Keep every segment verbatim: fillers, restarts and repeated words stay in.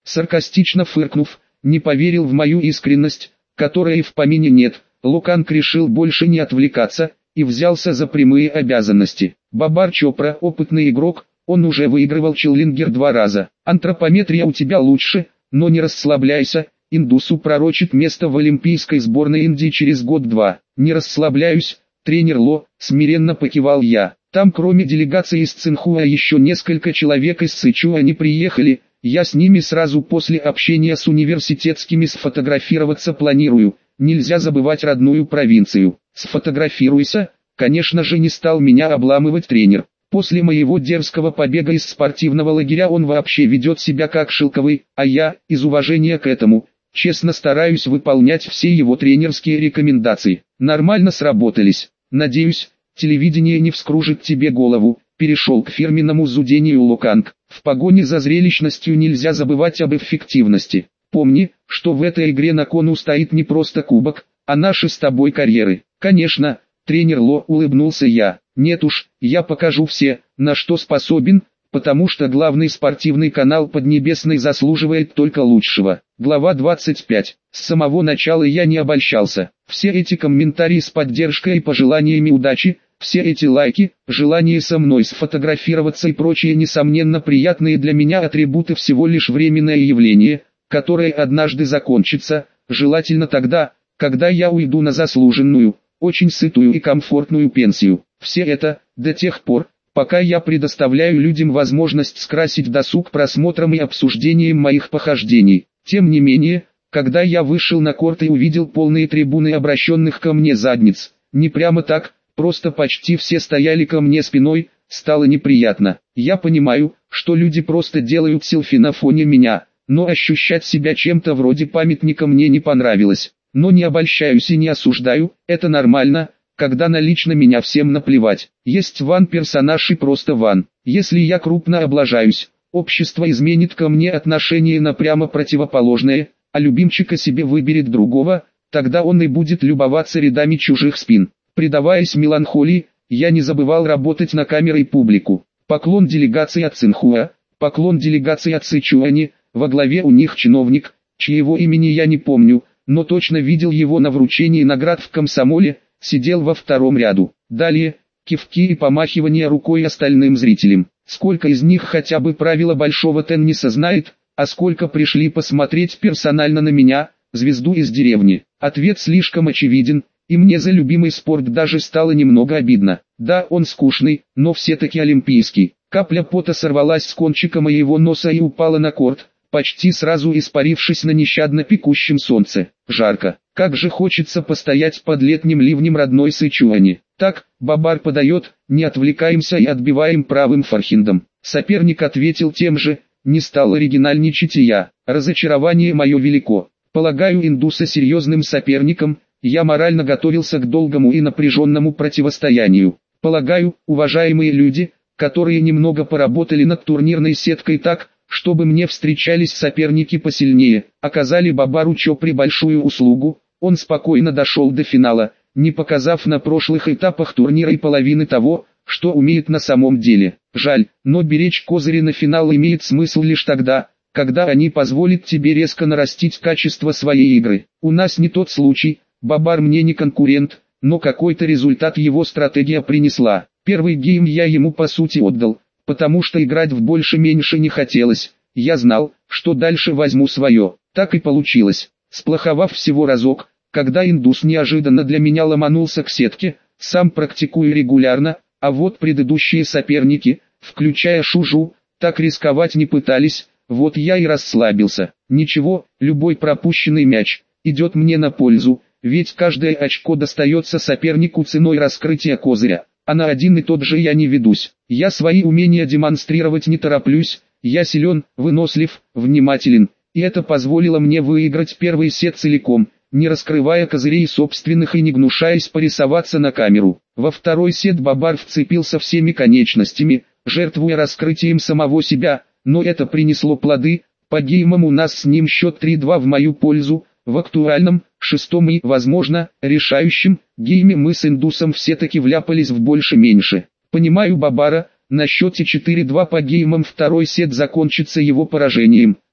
Саркастично фыркнув, не поверил в мою искренность, которой и в помине нет, Луканг решил больше не отвлекаться и взялся за прямые обязанности. Бабар Чопра – опытный игрок, он уже выигрывал Челленджер два раза. Антропометрия у тебя лучше, но не расслабляйся, индусу пророчит место в олимпийской сборной Индии через год-два. Не расслабляюсь, тренер Ло, смиренно покивал я. Там кроме делегации из Цинхуа еще несколько человек из Сычуани приехали, я с ними сразу после общения с университетскими сфотографироваться планирую. Нельзя забывать родную провинцию. Сфотографируйся, конечно же, не стал меня обламывать тренер. После моего дерзкого побега из спортивного лагеря он вообще ведет себя как шелковый, а я, из уважения к этому, честно стараюсь выполнять все его тренерские рекомендации. Нормально сработались. Надеюсь, телевидение не вскружит тебе голову. Перешел к фирменному зудению Луканг. В погоне за зрелищностью нельзя забывать об эффективности. Помни, что в этой игре на кону стоит не просто кубок, а наши с тобой карьеры. Конечно, тренер Ло, улыбнулся я. Нет уж, я покажу все, на что способен, потому что главный спортивный канал Поднебесной заслуживает только лучшего. Глава двадцать пять. С самого начала я не обольщался. Все эти комментарии с поддержкой и пожеланиями удачи, все эти лайки, желание со мной сфотографироваться и прочие несомненно приятные для меня атрибуты всего лишь временное явление, которое однажды закончится, желательно тогда, когда я уйду на заслуженную, очень сытую и комфортную пенсию. Все это, до тех пор, пока я предоставляю людям возможность скрасить досуг просмотром и обсуждением моих похождений. Тем не менее, когда я вышел на корт и увидел полные трибуны обращенных ко мне задниц, не прямо так, просто почти все стояли ко мне спиной, стало неприятно. Я понимаю, что люди просто делают селфи на фоне меня, но ощущать себя чем-то вроде памятника мне не понравилось. Но не обольщаюсь и не осуждаю, это нормально, когда на лично меня всем наплевать. Есть ван-персонаж и просто ван. Если я крупно облажаюсь, общество изменит ко мне отношение на прямо противоположное, а любимчика себе выберет другого, тогда он и будет любоваться рядами чужих спин. Предаваясь меланхолии, я не забывал работать на камеры и публику. Поклон делегации от Цинхуа, поклон делегации от Сычуани, во главе у них чиновник, чьего имени я не помню, но точно видел его на вручении наград в комсомоле, сидел во втором ряду. Далее, кивки и помахивания рукой остальным зрителям. Сколько из них хотя бы правила большого тенниса знает, а сколько пришли посмотреть персонально на меня, звезду из деревни. Ответ слишком очевиден, и мне за любимый спорт даже стало немного обидно. Да, он скучный, но все-таки олимпийский. Капля пота сорвалась с кончика моего носа и упала на корт, почти сразу испарившись на нещадно пекущем солнце. Жарко. Как же хочется постоять под летним ливнем родной Сычуани. Так, Бабар подает, не отвлекаемся и отбиваем правым форхендом. Соперник ответил тем же, не стал оригинальничать и я. Разочарование мое велико. Полагаю индуса серьезным соперником, я морально готовился к долгому и напряженному противостоянию. Полагаю, уважаемые люди, которые немного поработали над турнирной сеткой так, чтобы мне встречались соперники посильнее, оказали Бабару Чопре большую услугу, он спокойно дошел до финала, не показав на прошлых этапах турнира и половины того, что умеет на самом деле. Жаль, но беречь козыри на финал имеет смысл лишь тогда, когда они позволят тебе резко нарастить качество своей игры. У нас не тот случай, Бабар мне не конкурент, но какой-то результат его стратегия принесла. Первый гейм я ему по сути отдал, потому что играть в больше-меньше не хотелось. Я знал, что дальше возьму свое. Так и получилось. Сплоховав всего разок, когда индус неожиданно для меня ломанулся к сетке, сам практикую регулярно, а вот предыдущие соперники, включая Шужу, так рисковать не пытались, вот я и расслабился. Ничего, любой пропущенный мяч идет мне на пользу, ведь каждое очко достается сопернику ценой раскрытия козыря. А на один и тот же я не ведусь. Я свои умения демонстрировать не тороплюсь, я силен, вынослив, внимателен, и это позволило мне выиграть первый сет целиком, не раскрывая козырей собственных и не гнушаясь порисоваться на камеру. Во второй сет Бабар вцепился всеми конечностями, жертвуя раскрытием самого себя, но это принесло плоды, по геймам у нас с ним счет три-два в мою пользу. В актуальном, шестом и, возможно, решающем, гейме мы с индусом все-таки вляпались в больше-меньше. Понимаю Бабара, на счете четыре-два по геймам второй сет закончится его поражением,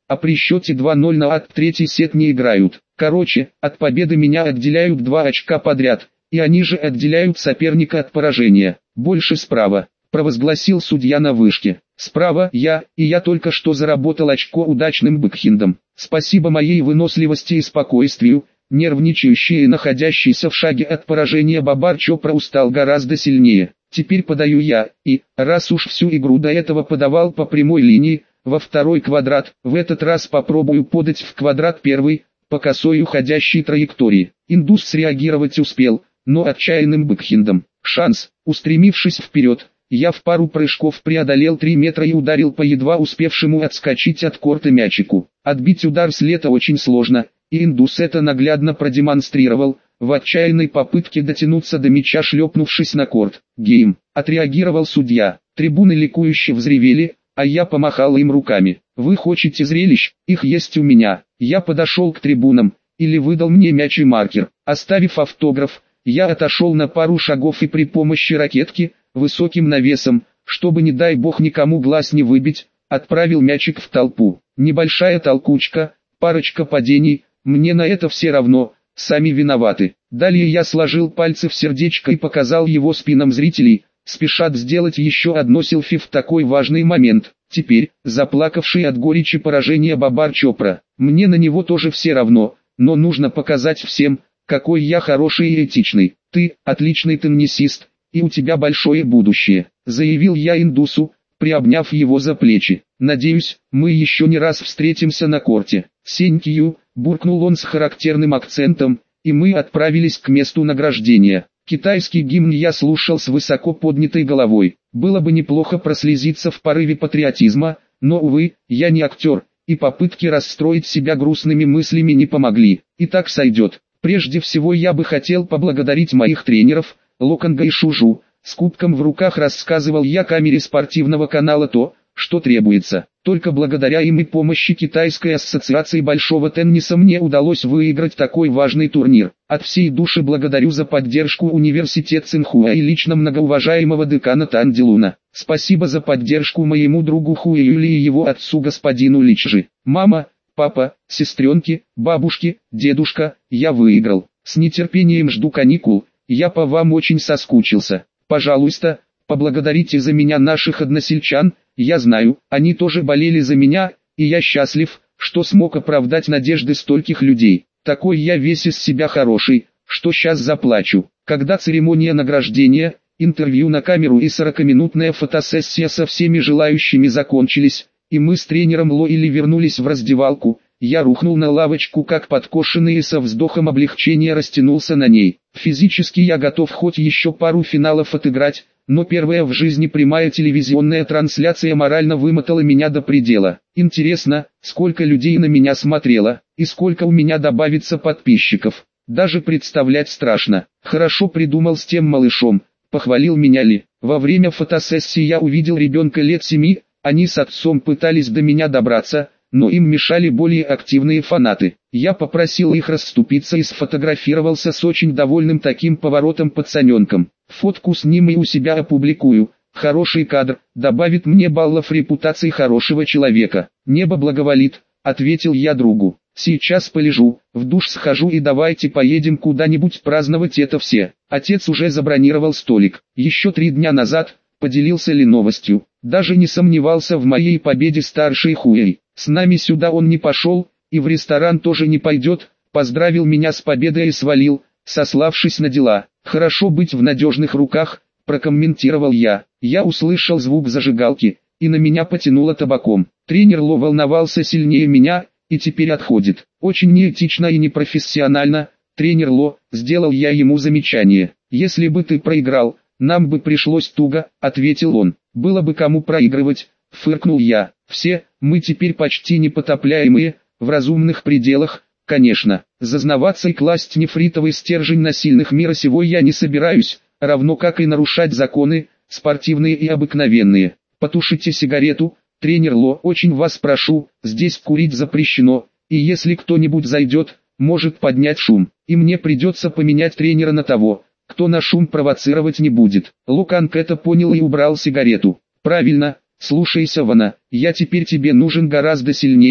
а при счете два ноль на ад третий сет не играют. Короче, от победы меня отделяют два очка подряд, и они же отделяют соперника от поражения. Больше справа, провозгласил судья на вышке. Справа я, и я только что заработал очко удачным бэкхендом. Спасибо моей выносливости и спокойствию, нервничающий и находящийся в шаге от поражения Бабар Чопра устал гораздо сильнее. Теперь подаю я, и, раз уж всю игру до этого подавал по прямой линии, во второй квадрат, в этот раз попробую подать в квадрат первый, по косой уходящей траектории. Индус среагировать успел, но отчаянным бэкхендом. Шанс, устремившись вперед, я в пару прыжков преодолел три метра и ударил по едва успевшему отскочить от корта мячику. Отбить удар с лета очень сложно, и Индус это наглядно продемонстрировал, в отчаянной попытке дотянуться до мяча, шлепнувшись на корт. Гейм, отреагировал судья. Трибуны ликующе взревели, а я помахал им руками. Вы хотите зрелищ? Их есть у меня. Я подошел к трибунам, или выдал мне мяч и маркер. Оставив автограф, я отошел на пару шагов и при помощи ракетки, высоким навесом, чтобы не дай бог никому глаз не выбить, отправил мячик в толпу. Небольшая толкучка, парочка падений, мне на это все равно, сами виноваты. Далее я сложил пальцы в сердечко и показал его спинам зрителей, спешат сделать еще одно селфи в такой важный момент. Теперь, заплакавший от горечи поражения Бабар Чопра, мне на него тоже все равно, но нужно показать всем, какой я хороший и этичный. Ты, отличный теннисист, и у тебя большое будущее, заявил я Индусу, приобняв его за плечи. Надеюсь, мы еще не раз встретимся на корте. Сенькию, буркнул он с характерным акцентом, и мы отправились к месту награждения. Китайский гимн я слушал с высоко поднятой головой. Было бы неплохо прослезиться в порыве патриотизма, но, увы, я не актер, и попытки расстроить себя грустными мыслями не помогли. И так сойдет. Прежде всего я бы хотел поблагодарить моих тренеров, Локанга и Шужу. С кубком в руках рассказывал я камере спортивного канала то, что требуется. Только благодаря им и помощи Китайской ассоциации большого тенниса мне удалось выиграть такой важный турнир. От всей души благодарю за поддержку университет Цинхуа и лично многоуважаемого декана Тандилуна. Спасибо за поддержку моему другу Хуэ Юли и его отцу господину Личжи. Мама, папа, сестренки, бабушки, дедушка, я выиграл. С нетерпением жду каникул, я по вам очень соскучился. Пожалуйста, поблагодарите за меня наших односельчан, я знаю, они тоже болели за меня, и я счастлив, что смог оправдать надежды стольких людей. Такой я весь из себя хороший, что сейчас заплачу. Когда церемония награждения, интервью на камеру и сорокаминутная фотосессия со всеми желающими закончились, и мы с тренером Лоили вернулись в раздевалку, я рухнул на лавочку как подкошенный и со вздохом облегчения растянулся на ней. Физически я готов хоть еще пару финалов отыграть, но первая в жизни прямая телевизионная трансляция морально вымотала меня до предела. Интересно, сколько людей на меня смотрело, и сколько у меня добавится подписчиков. Даже представлять страшно. Хорошо придумал с тем малышом, похвалил меня Ли. Во время фотосессии я увидел ребенка лет семи, они с отцом пытались до меня добраться, но им мешали более активные фанаты. Я попросил их расступиться и сфотографировался с очень довольным таким поворотом пацаненком. Фотку с ним и у себя опубликую. Хороший кадр, добавит мне баллов репутации хорошего человека. Небо благоволит, ответил я другу. Сейчас полежу, в душ схожу и давайте поедем куда-нибудь праздновать это все. Отец уже забронировал столик. Еще три дня назад, поделился Ли новостью. Даже не сомневался в моей победе старший Хуэй. С нами сюда он не пошел, и в ресторан тоже не пойдет, поздравил меня с победой и свалил, сославшись на дела. Хорошо быть в надежных руках, прокомментировал я. Я услышал звук зажигалки, и на меня потянуло табаком. Тренер Ло волновался сильнее меня, и теперь отходит. Очень неэтично и непрофессионально, тренер Ло, сделал я ему замечание. Если бы ты проиграл, нам бы пришлось туго, ответил он. Было бы кому проигрывать, фыркнул я. Все, мы теперь почти непотопляемые, в разумных пределах, конечно. Зазнаваться и класть нефритовый стержень на сильных мира сего я не собираюсь, равно как и нарушать законы, спортивные и обыкновенные. Потушите сигарету, тренер Ло, очень вас прошу, здесь курить запрещено, и если кто-нибудь зайдет, может поднять шум, и мне придется поменять тренера на того, кто на шум провоцировать не будет. Луканг это понял и убрал сигарету. Правильно, слушайся Вана, я теперь тебе нужен гораздо сильнее,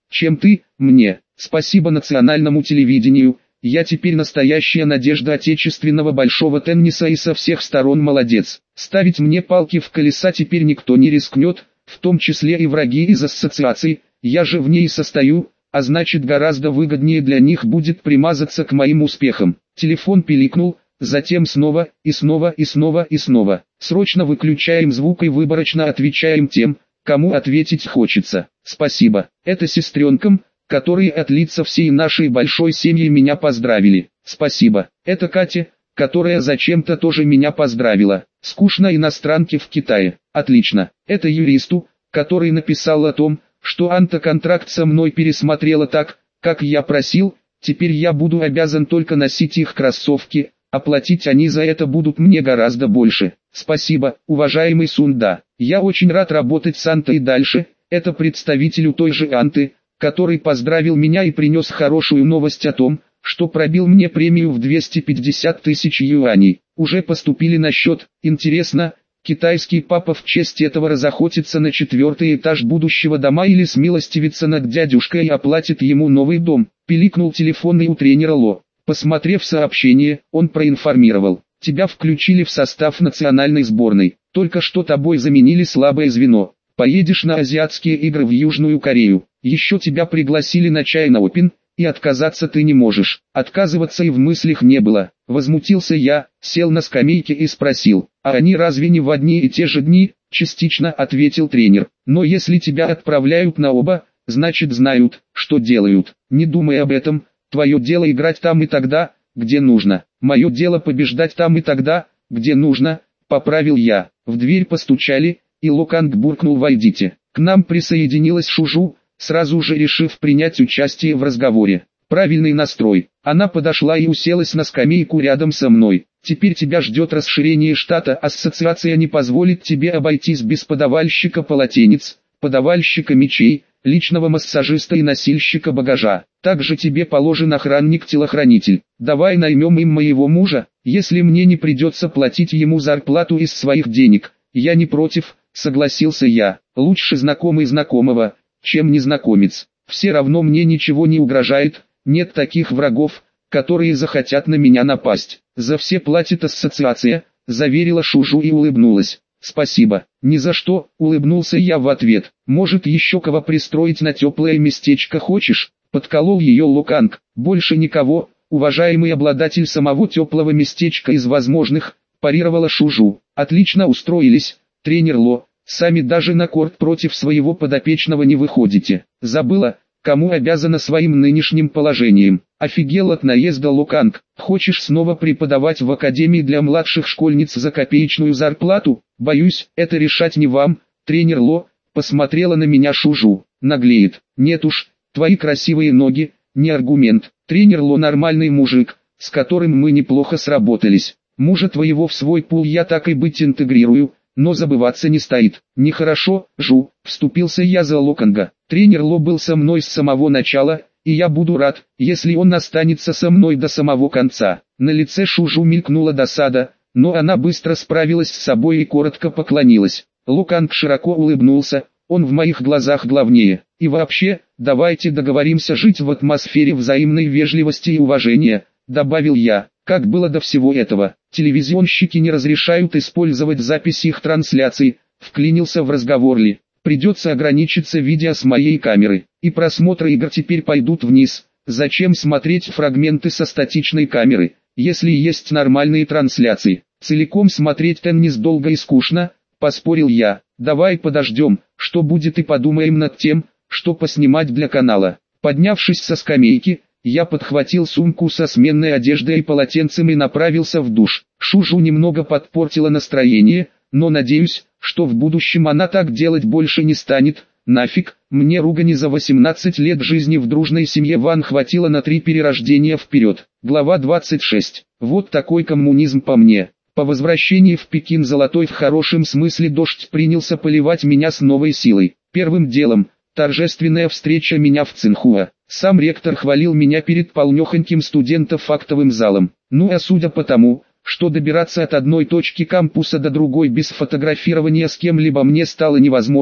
чем ты, мне. Спасибо национальному телевидению, я теперь настоящая надежда отечественного большого тенниса и со всех сторон молодец. Ставить мне палки в колеса теперь никто не рискнет, в том числе и враги из ассоциаций, я же в ней состою, а значит гораздо выгоднее для них будет примазаться к моим успехам. Телефон пиликнул, затем снова, и снова, и снова, и снова. Срочно выключаем звук и выборочно отвечаем тем, кому ответить хочется. Спасибо. Это сестренкам, которые от лица всей нашей большой семьи меня поздравили. Спасибо. Это Катя, которая зачем-то тоже меня поздравила. Скучно иностранке в Китае. Отлично. Это юристу, который написал о том, что антоконтракт со мной пересмотрела так, как я просил, теперь я буду обязан только носить их кроссовки, а платить они за это будут мне гораздо больше. Спасибо, уважаемый Сунда. Я очень рад работать с Антой и дальше. Это представителю той же Анты, который поздравил меня и принес хорошую новость о том, что пробил мне премию в двести пятьдесят тысяч юаней. Уже поступили на счет. Интересно, китайский папа в честь этого разохотится на четвертый этаж будущего дома или смилостивится над дядюшкой и оплатит ему новый дом. Пиликнул телефон и у тренера Ло. Посмотрев сообщение, он проинформировал: тебя включили в состав национальной сборной. Только что тобой заменили слабое звено. Поедешь на азиатские игры в Южную Корею. Еще тебя пригласили на China Open, и отказаться ты не можешь. Отказываться и в мыслях не было. Возмутился я, сел на скамейке и спросил: а они разве не в одни и те же дни? Частично, ответил тренер. Но если тебя отправляют на оба, значит знают, что делают. Не думай об этом. Твое дело играть там и тогда, где нужно. Мое дело побеждать там и тогда, где нужно, поправил я. В дверь постучали, и Локанг буркнул: войдите. К нам присоединилась Шужу, сразу же решив принять участие в разговоре. Правильный настрой. Она подошла и уселась на скамейку рядом со мной. Теперь тебя ждет расширение штата. Ассоциация не позволит тебе обойтись без подавальщика полотенец, подавальщика мечей, личного массажиста и носильщика багажа. Также тебе положен охранник-телохранитель. Давай наймем им моего мужа, если мне не придется платить ему зарплату из своих денег. Я не против, согласился я. Лучше знакомый знакомого, чем незнакомец. Все равно мне ничего не угрожает, нет таких врагов, которые захотят на меня напасть. За все платит ассоциация, заверила Шужу и улыбнулась. Спасибо. Ни за что, улыбнулся я в ответ. Может еще кого пристроить на теплое местечко хочешь? Подколол ее Локанг. Больше никого, уважаемый обладатель самого теплого местечка из возможных, парировала Шужу. Отлично устроились, тренер Ло. Сами даже на корт против своего подопечного не выходите. Забыла, кому обязана своим нынешним положением. Офигел от наезда Локанг. Хочешь снова преподавать в академии для младших школьниц за копеечную зарплату? Боюсь, это решать не вам. Тренер Ло посмотрела на меня Шужу. Наглеет. Нет уж, твои красивые ноги, не аргумент. Тренер Ло нормальный мужик, с которым мы неплохо сработались. Мужа твоего в свой пул я так и быть интегрирую, но забываться не стоит. Нехорошо, Жу, вступился я за Локанга. Тренер Ло был со мной с самого начала, и я буду рад, если он останется со мной до самого конца. На лице Шужу мелькнула досада, но она быстро справилась с собой и коротко поклонилась. Локанг широко улыбнулся, он в моих глазах главнее. И вообще, давайте договоримся жить в атмосфере взаимной вежливости и уважения, добавил я. Как было до всего этого, телевизионщики не разрешают использовать записи их трансляций, вклинился в разговор Ли. Придется ограничиться видео с моей камеры, и просмотры игр теперь пойдут вниз. Зачем смотреть фрагменты со статичной камеры, если есть нормальные трансляции? Целиком смотреть теннис долго и скучно, поспорил я. Давай подождем, что будет, и подумаем над тем, что поснимать для канала. Поднявшись со скамейки, я подхватил сумку со сменной одеждой и полотенцем и направился в душ. Шужу немного подпортила настроение, но надеюсь, что в будущем она так делать больше не станет. Нафиг, мне ругани за восемнадцать лет жизни в дружной семье Ван хватило на три перерождения вперед. Глава двадцать шесть. Вот такой коммунизм по мне. По возвращении в Пекин золотой в хорошем смысле дождь принялся поливать меня с новой силой. Первым делом – торжественная встреча меня в Цинхуа. Сам ректор хвалил меня перед полнехоньким студентов актовым залом. Ну а судя по тому, что добираться от одной точки кампуса до другой без фотографирования с кем-либо мне стало невозможно,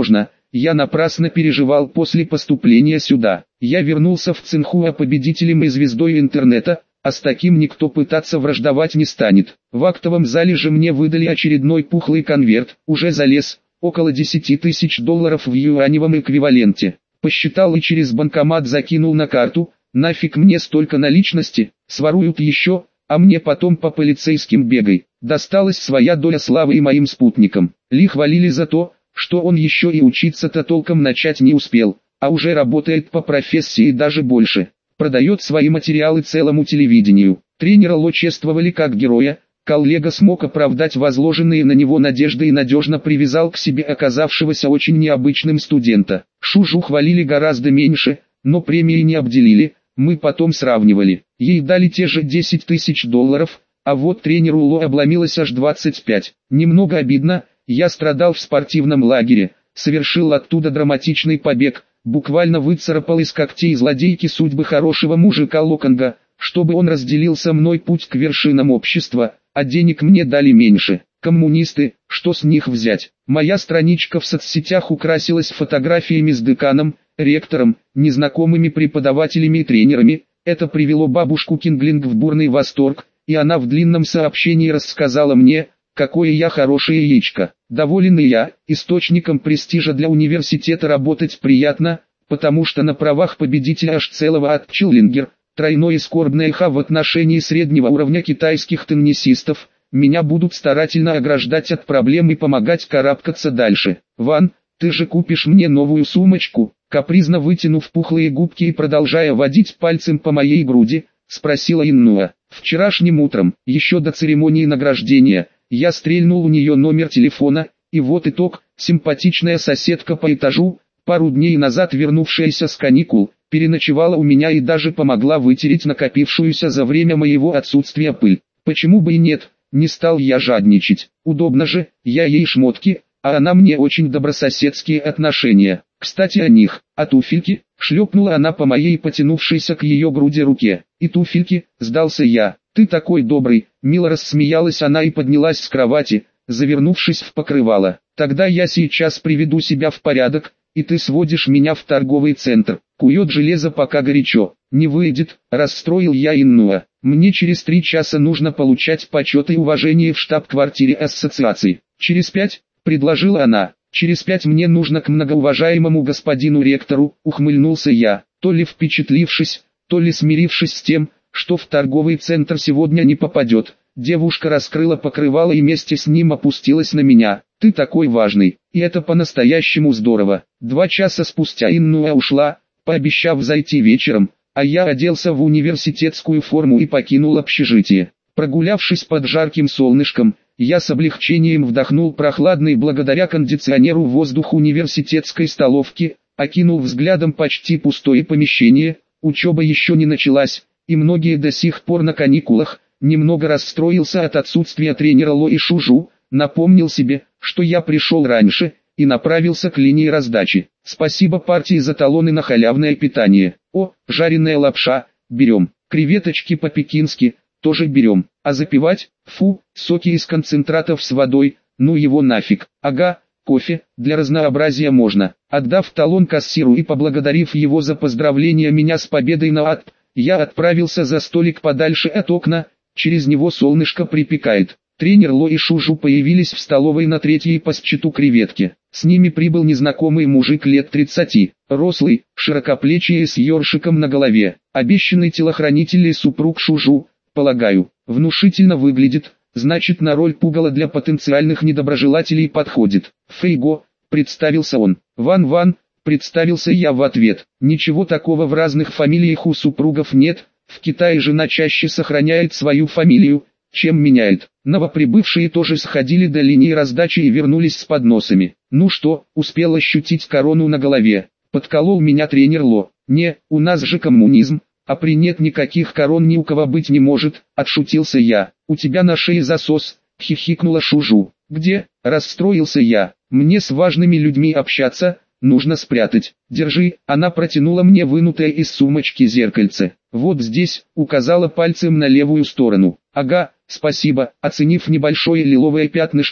я напрасно переживал после поступления сюда. Я вернулся в Цинхуа победителем и звездой интернета, а с таким никто пытаться враждовать не станет. В актовом зале же мне выдали очередной пухлый конверт, уже залез, около десяти тысяч долларов в юаневом эквиваленте. Посчитал и через банкомат закинул на карту, нафиг мне столько наличности, своруют еще, а мне потом по полицейским бегай. Досталась своя доля славы и моим спутникам. Ли хвалили за то, что он еще и учиться-то толком начать не успел, а уже работает по профессии даже больше. Продает свои материалы целому телевидению. Тренера Ло чествовали как героя, коллега смог оправдать возложенные на него надежды и надежно привязал к себе оказавшегося очень необычным студента. Шужу хвалили гораздо меньше, но премии не обделили, мы потом сравнивали. Ей дали те же десять тысяч долларов, а вот тренеру Ло обломилось аж двадцать пять. Немного обидно, я страдал в спортивном лагере, совершил оттуда драматичный побег, буквально выцарапал из когтей злодейки судьбы хорошего мужика Локонга, чтобы он разделил со мной путь к вершинам общества, а денег мне дали меньше. Коммунисты, что с них взять? Моя страничка в соцсетях украсилась фотографиями с деканом, ректором, незнакомыми преподавателями и тренерами. Это привело бабушку Кинглинг в бурный восторг, и она в длинном сообщении рассказала мне, какое я хорошее яичко. Доволен и я, источником престижа для университета работать приятно, потому что на правах победителя аж целого от Челленджер, тройное и скорбное ха в отношении среднего уровня китайских теннисистов, меня будут старательно ограждать от проблем и помогать карабкаться дальше. Ван, ты же купишь мне новую сумочку? Капризно вытянув пухлые губки и продолжая водить пальцем по моей груди, спросила Иннуа. Вчерашним утром, еще до церемонии награждения, я стрельнул у нее номер телефона, и вот итог, симпатичная соседка по этажу, пару дней назад вернувшаяся с каникул, переночевала у меня и даже помогла вытереть накопившуюся за время моего отсутствия пыль. Почему бы и нет, не стал я жадничать. Удобно же, я ей шмотки, а она мне очень добрососедские отношения. Кстати о них, а туфельки, шлепнула она по моей потянувшейся к ее груди руке. И туфельки, сдался я. Ты такой добрый, мило рассмеялась она и поднялась с кровати, завернувшись в покрывало. Тогда я сейчас приведу себя в порядок, и ты сводишь меня в торговый центр. Кует железо пока горячо. Не выйдет, расстроил я Иннуа. Мне через три часа нужно получать почет и уважение в штаб-квартире ассоциации. Через пять, предложила она. Через пять мне нужно к многоуважаемому господину ректору, ухмыльнулся я, то ли впечатлившись, то ли смирившись с тем, что в торговый центр сегодня не попадет. Девушка раскрыла покрывало и вместе с ним опустилась на меня. Ты такой важный, и это по-настоящему здорово. Два часа спустя Иннуа ушла, пообещав зайти вечером, а я оделся в университетскую форму и покинул общежитие. Прогулявшись под жарким солнышком, я с облегчением вдохнул прохладный благодаря кондиционеру воздух университетской столовки, окинул взглядом почти пустое помещение, учеба еще не началась, и многие до сих пор на каникулах. Немного расстроился от отсутствия тренера Ло и Шужу, напомнил себе, что я пришел раньше, и направился к линии раздачи. Спасибо партии за талоны на халявное питание. О, жареная лапша, берем. Креветочки по-пекински, тоже берем. А запивать? Фу, соки из концентратов с водой, ну его нафиг. Ага, кофе, для разнообразия можно. Отдав талон кассиру и поблагодарив его за поздравление меня с победой на АТП, я отправился за столик подальше от окна. Через него солнышко припекает. Тренер Ло и Шужу появились в столовой на третьей по счету креветки. С ними прибыл незнакомый мужик лет тридцати, рослый, широкоплечий и с ёршиком на голове. Обещанный телохранитель и супруг Шужу, полагаю, внушительно выглядит, значит на роль пугала для потенциальных недоброжелателей подходит. Фейго, представился он. Ван-Ван, представился я в ответ. Ничего такого в разных фамилиях у супругов нет. В Китае жена чаще сохраняет свою фамилию, чем меняет. Новоприбывшие тоже сходили до линии раздачи и вернулись с подносами. Ну что, успел ощутить корону на голове? Подколол меня тренер Ло. Не, у нас же коммунизм, а при нет никаких корон ни у кого быть не может, отшутился я. У тебя на шее засос, хихикнула Шужу. Где? Расстроился я. Мне с важными людьми общаться, нужно спрятать. Держи, она протянула мне вынутое из сумочки зеркальце. Вот здесь, указала пальцем на левую сторону. Ага, спасибо. Оценив небольшое лиловое пятнышко,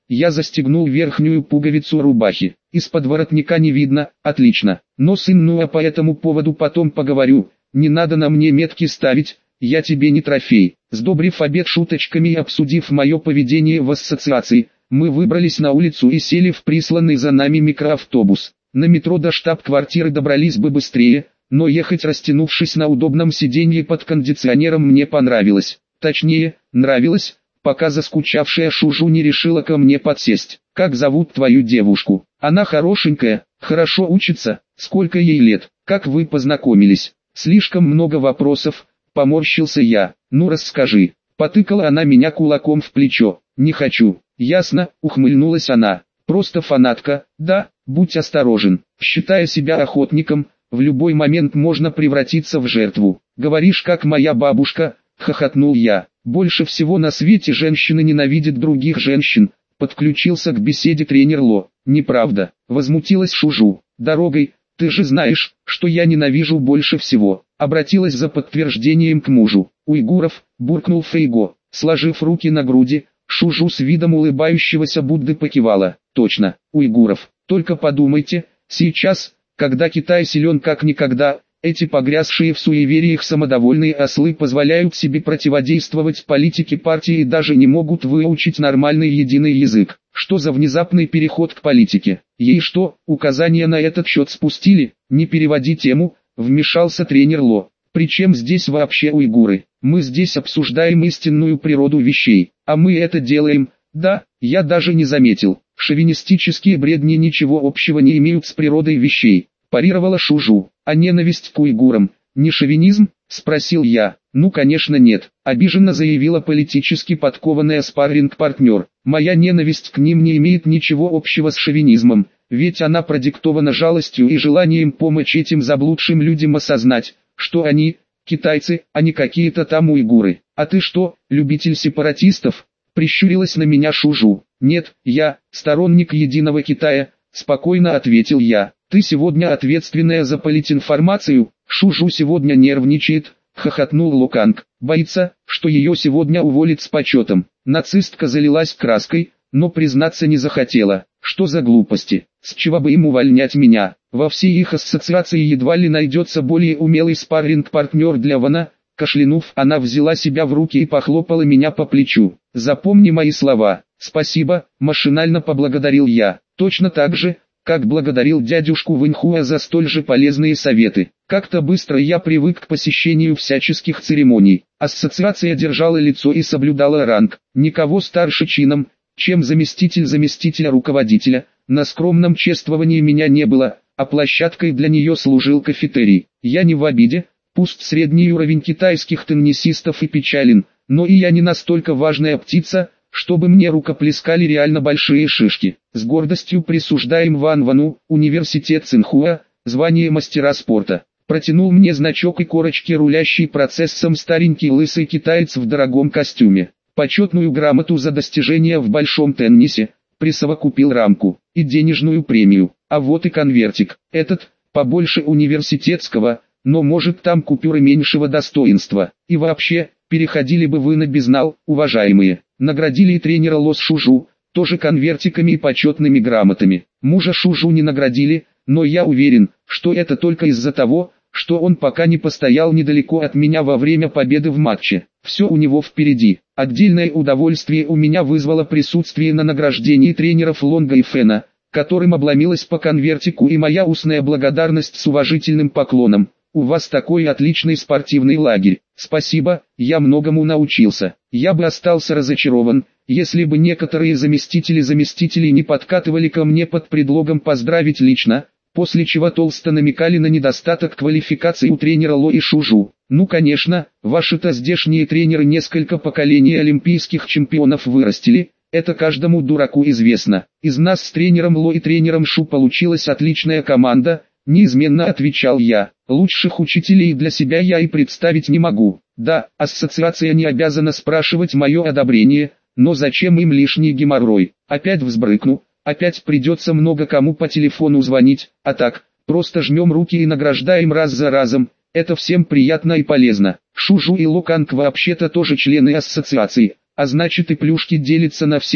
Я застегнул верхнюю пуговицу рубахи. Из-под воротника не видно, отлично. Но сын, ну а по этому поводу потом поговорю. Не надо на мне метки ставить, я тебе не трофей. Сдобрив обед шуточками и обсудив мое поведение в ассоциации, мы выбрались на улицу и сели в присланный за нами микроавтобус. На метро до штаб-квартиры добрались бы быстрее, но ехать растянувшись на удобном сиденье под кондиционером мне понравилось. Точнее, нравилось, пока заскучавшая Шужу не решила ко мне подсесть. «Как зовут твою девушку? Она хорошенькая, хорошо учится, сколько ей лет, как вы познакомились?» Слишком много вопросов, поморщился я. «Ну расскажи». Потыкала она меня кулаком в плечо. «Не хочу». «Ясно», ухмыльнулась она. «Просто фанатка, да, будь осторожен. Считая себя охотником, в любой момент можно превратиться в жертву». «Говоришь, как моя бабушка», хохотнул я. «Больше всего на свете женщины ненавидят других женщин», подключился к беседе тренер Ло. «Неправда», возмутилась Шужу. «Дорогой, ты же знаешь, что я ненавижу больше всего», обратилась за подтверждением к мужу. «Уйгуров», буркнул Фейго. Сложив руки на груди, Шужу с видом улыбающегося Будды покивала. «Точно, уйгуров. Только подумайте, сейчас, когда Китай силен как никогда, эти погрязшие в суевериях самодовольные ослы позволяют себе противодействовать политике партии и даже не могут выучить нормальный единый язык. Что за внезапный переход к политике? Ей что, указания на этот счет спустили? Не переводи тему», вмешался тренер Ло. «Причем здесь вообще уйгуры? Мы здесь обсуждаем истинную природу вещей, а мы это делаем, да, я даже не заметил. Шовинистические бредни ничего общего не имеют с природой вещей», парировала Шужу. «А ненависть к уйгурам, не шовинизм?» спросил я. «Ну конечно нет», обиженно заявила политически подкованная спарринг-партнер. «Моя ненависть к ним не имеет ничего общего с шовинизмом, ведь она продиктована жалостью и желанием помочь этим заблудшим людям осознать, что они, китайцы, а не какие-то там уйгуры. А ты что, любитель сепаратистов?» прищурилась на меня Шужу. «Нет, я, сторонник единого Китая», спокойно ответил я. «Ты сегодня ответственная за политинформацию?» Шужу сегодня нервничает, хохотнул Луканг. Боится, что ее сегодня уволят с почетом. Нацистка залилась краской, но признаться не захотела. Что за глупости? С чего бы им увольнять меня? Во всей их ассоциации едва ли найдется более умелый спарринг-партнер для Вана. Кашлянув, она взяла себя в руки и похлопала меня по плечу. «Запомни мои слова». «Спасибо», машинально поблагодарил я. Точно так же, как благодарил дядюшку Вэньхуа за столь же полезные советы. Как-то быстро я привык к посещению всяческих церемоний. Ассоциация держала лицо и соблюдала ранг. Никого старше чином, чем заместитель заместителя руководителя. На скромном чествовании меня не было, а площадкой для нее служил кафетерий. Я не в обиде, пусть средний уровень китайских теннисистов и печален, но и я не настолько важная птица, чтобы мне рукоплескали реально большие шишки. С гордостью присуждаем Ван Вану, университет Цинхуа, звание мастера спорта. Протянул мне значок и корочки рулящий процессом старенький лысый китаец в дорогом костюме. Почетную грамоту за достижения в большом теннисе, присовокупил рамку, и денежную премию. А вот и конвертик. Этот, побольше университетского, но может там купюры меньшего достоинства. И вообще, переходили бы вы на безнал, уважаемые. Наградили и тренера Ло с Шужу, тоже конвертиками и почетными грамотами. Мужа Шужу не наградили, но я уверен, что это только из-за того, что он пока не постоял недалеко от меня во время победы в матче. Все у него впереди. Отдельное удовольствие у меня вызвало присутствие на награждении тренеров Лонга и Фэна, которым обломилась по конвертику и моя устная благодарность с уважительным поклоном. «У вас такой отличный спортивный лагерь. Спасибо, я многому научился. Я бы остался разочарован, если бы некоторые заместители заместителей не подкатывали ко мне под предлогом поздравить лично», после чего толсто намекали на недостаток квалификации у тренера Ло и Шужу. «Ну конечно, ваши-то здешние тренеры несколько поколений олимпийских чемпионов вырастили, это каждому дураку известно. Из нас с тренером Ло и тренером Шу получилась отличная команда», неизменно отвечал я. «Лучших учителей для себя я и представить не могу. Да, ассоциация не обязана спрашивать мое одобрение, но зачем им лишний геморрой? Опять взбрыкну, опять придется много кому по телефону звонить, а так, просто жмем руки и награждаем раз за разом, это всем приятно и полезно». Шужу и Локанг вообще-то тоже члены ассоциации, а значит и плюшки делятся на всех,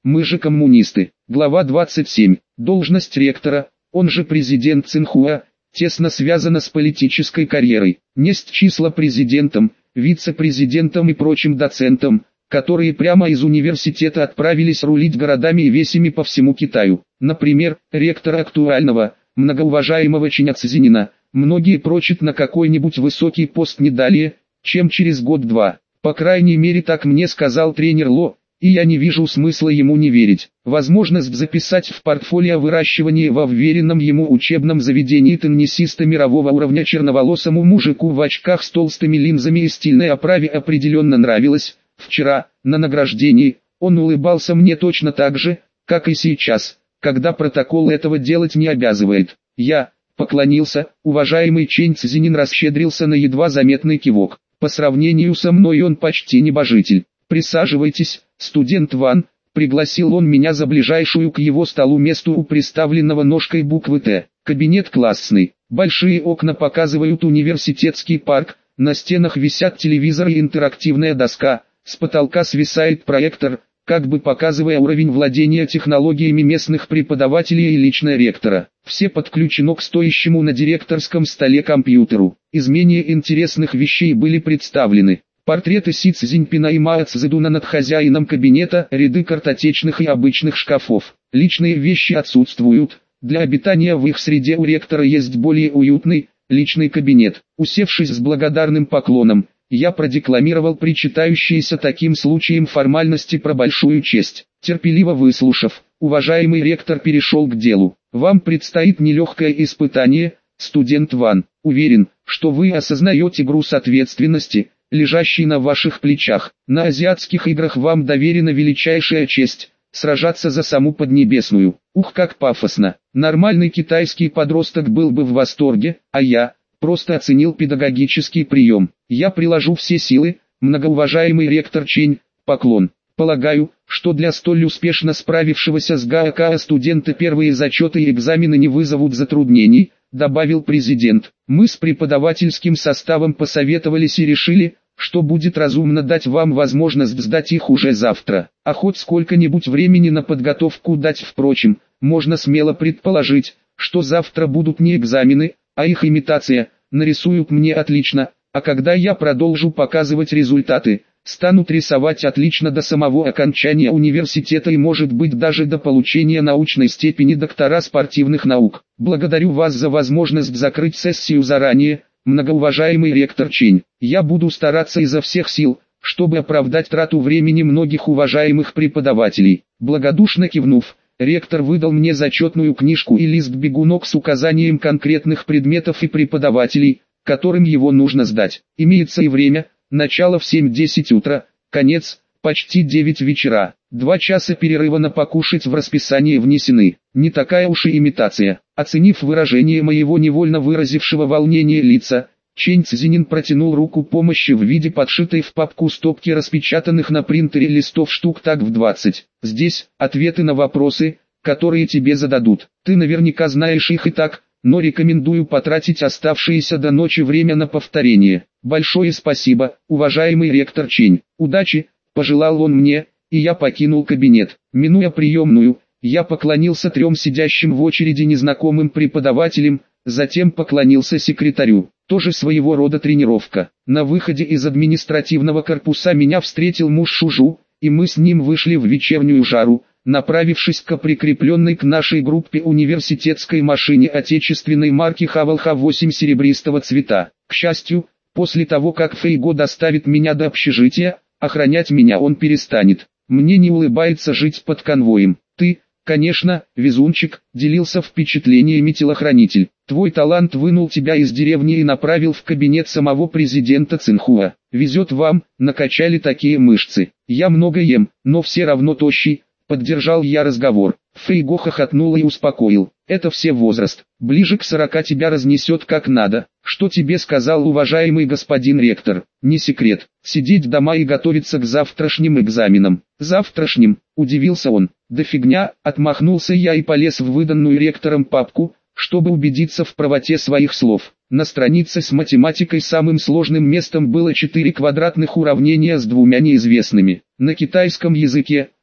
мы же коммунисты. Глава двадцать семь. Должность ректора, он же президент Цинхуа, тесно связана с политической карьерой. Несть числа президентом, вице-президентом и прочим доцентам, которые прямо из университета отправились рулить городами и весями по всему Китаю. Например, ректора актуального, многоуважаемого Чиня Цзинина, многие прочат на какой-нибудь высокий пост не далее, чем через год-два. По крайней мере так мне сказал тренер Ло, и я не вижу смысла ему не верить. Возможность записать в портфолио выращивание во вверенном ему учебном заведении теннисиста мирового уровня черноволосому мужику в очках с толстыми линзами и стильной оправе определенно нравилась. Вчера, на награждении, он улыбался мне точно так же, как и сейчас, когда протокол этого делать не обязывает. Я поклонился, уважаемый Чэнь Цзинин расщедрился на едва заметный кивок. По сравнению со мной он почти небожитель. «Присаживайтесь, студент Ван», пригласил он меня за ближайшую к его столу месту у приставленного ножкой буквы «Т». Кабинет классный, большие окна показывают университетский парк, на стенах висят телевизор и интерактивная доска, с потолка свисает проектор, как бы показывая уровень владения технологиями местных преподавателей и лично ректора. Все подключено к стоящему на директорском столе компьютеру. Из менее интересных вещей были представлены портреты Си Цзиньпина и Мао Цзэдуна над хозяином кабинета, ряды картотечных и обычных шкафов. Личные вещи отсутствуют, для обитания в их среде у ректора есть более уютный, личный кабинет. Усевшись с благодарным поклоном, я продекламировал причитающиеся таким случаем формальности про большую честь. Терпеливо выслушав, уважаемый ректор перешел к делу. Вам предстоит нелегкое испытание, студент Ван. Уверен, что вы осознаете груз ответственности, лежащий на ваших плечах. На азиатских играх вам доверена величайшая честь – сражаться за саму Поднебесную. Ух, как пафосно. Нормальный китайский подросток был бы в восторге, а я просто оценил педагогический прием. Я приложу все силы, многоуважаемый ректор Чэнь, поклон. Полагаю, что для столь успешно справившегося с ГАКА студента первые зачеты и экзамены не вызовут затруднений, добавил президент. Мы с преподавательским составом посоветовались и решили, что будет разумно дать вам возможность сдать их уже завтра, а хоть сколько-нибудь времени на подготовку дать. Впрочем, можно смело предположить, что завтра будут не экзамены, а их имитация. Нарисуют мне отлично, а когда я продолжу показывать результаты, станут рисовать отлично до самого окончания университета и может быть даже до получения научной степени доктора спортивных наук. Благодарю вас за возможность закрыть сессию заранее, многоуважаемый ректор Чэнь. Я буду стараться изо всех сил, чтобы оправдать трату времени многих уважаемых преподавателей. Благодушно кивнув, ректор выдал мне зачетную книжку и лист-бегунок с указанием конкретных предметов и преподавателей, которым его нужно сдать. Имеется и время, начало в семь-десять утра, конец, почти девять вечера. Два часа перерыва на покушать в расписание внесены. Не такая уж и имитация. Оценив выражение моего невольно выразившего волнение лица, Чэнь Цзинин протянул руку помощи в виде подшитой в папку стопки распечатанных на принтере листов штук так в двадцать. Здесь ответы на вопросы, которые тебе зададут. Ты наверняка знаешь их и так, но рекомендую потратить оставшееся до ночи время на повторение. Большое спасибо, уважаемый ректор Чэнь. Удачи, пожелал он мне, и я покинул кабинет. Минуя приемную, я поклонился трем сидящим в очереди незнакомым преподавателям, затем поклонился секретарю. Тоже своего рода тренировка. На выходе из административного корпуса меня встретил муж Шужу, и мы с ним вышли в вечернюю жару, направившись к прикрепленной к нашей группе университетской машине отечественной марки Хавал-Ха восемь серебристого цвета. К счастью, после того как Фейго доставит меня до общежития, охранять меня он перестанет. Мне не улыбается жить под конвоем. Ты, конечно, везунчик, делился впечатлениями телохранитель. Твой талант вынул тебя из деревни и направил в кабинет самого президента Цинхуа. Везет вам, накачали такие мышцы. Я много ем, но все равно тощий. Поддержал я разговор. Фейго хохотнул и успокоил. Это все возраст. Ближе к сорока тебя разнесет как надо. Что тебе сказал уважаемый господин ректор? Не секрет. Сидеть дома и готовиться к завтрашним экзаменам. Завтрашним? Удивился он. Да фигня, отмахнулся я и полез в выданную ректором папку, чтобы убедиться в правоте своих слов. На странице с математикой самым сложным местом было четыре квадратных уравнения с двумя неизвестными. На китайском языке,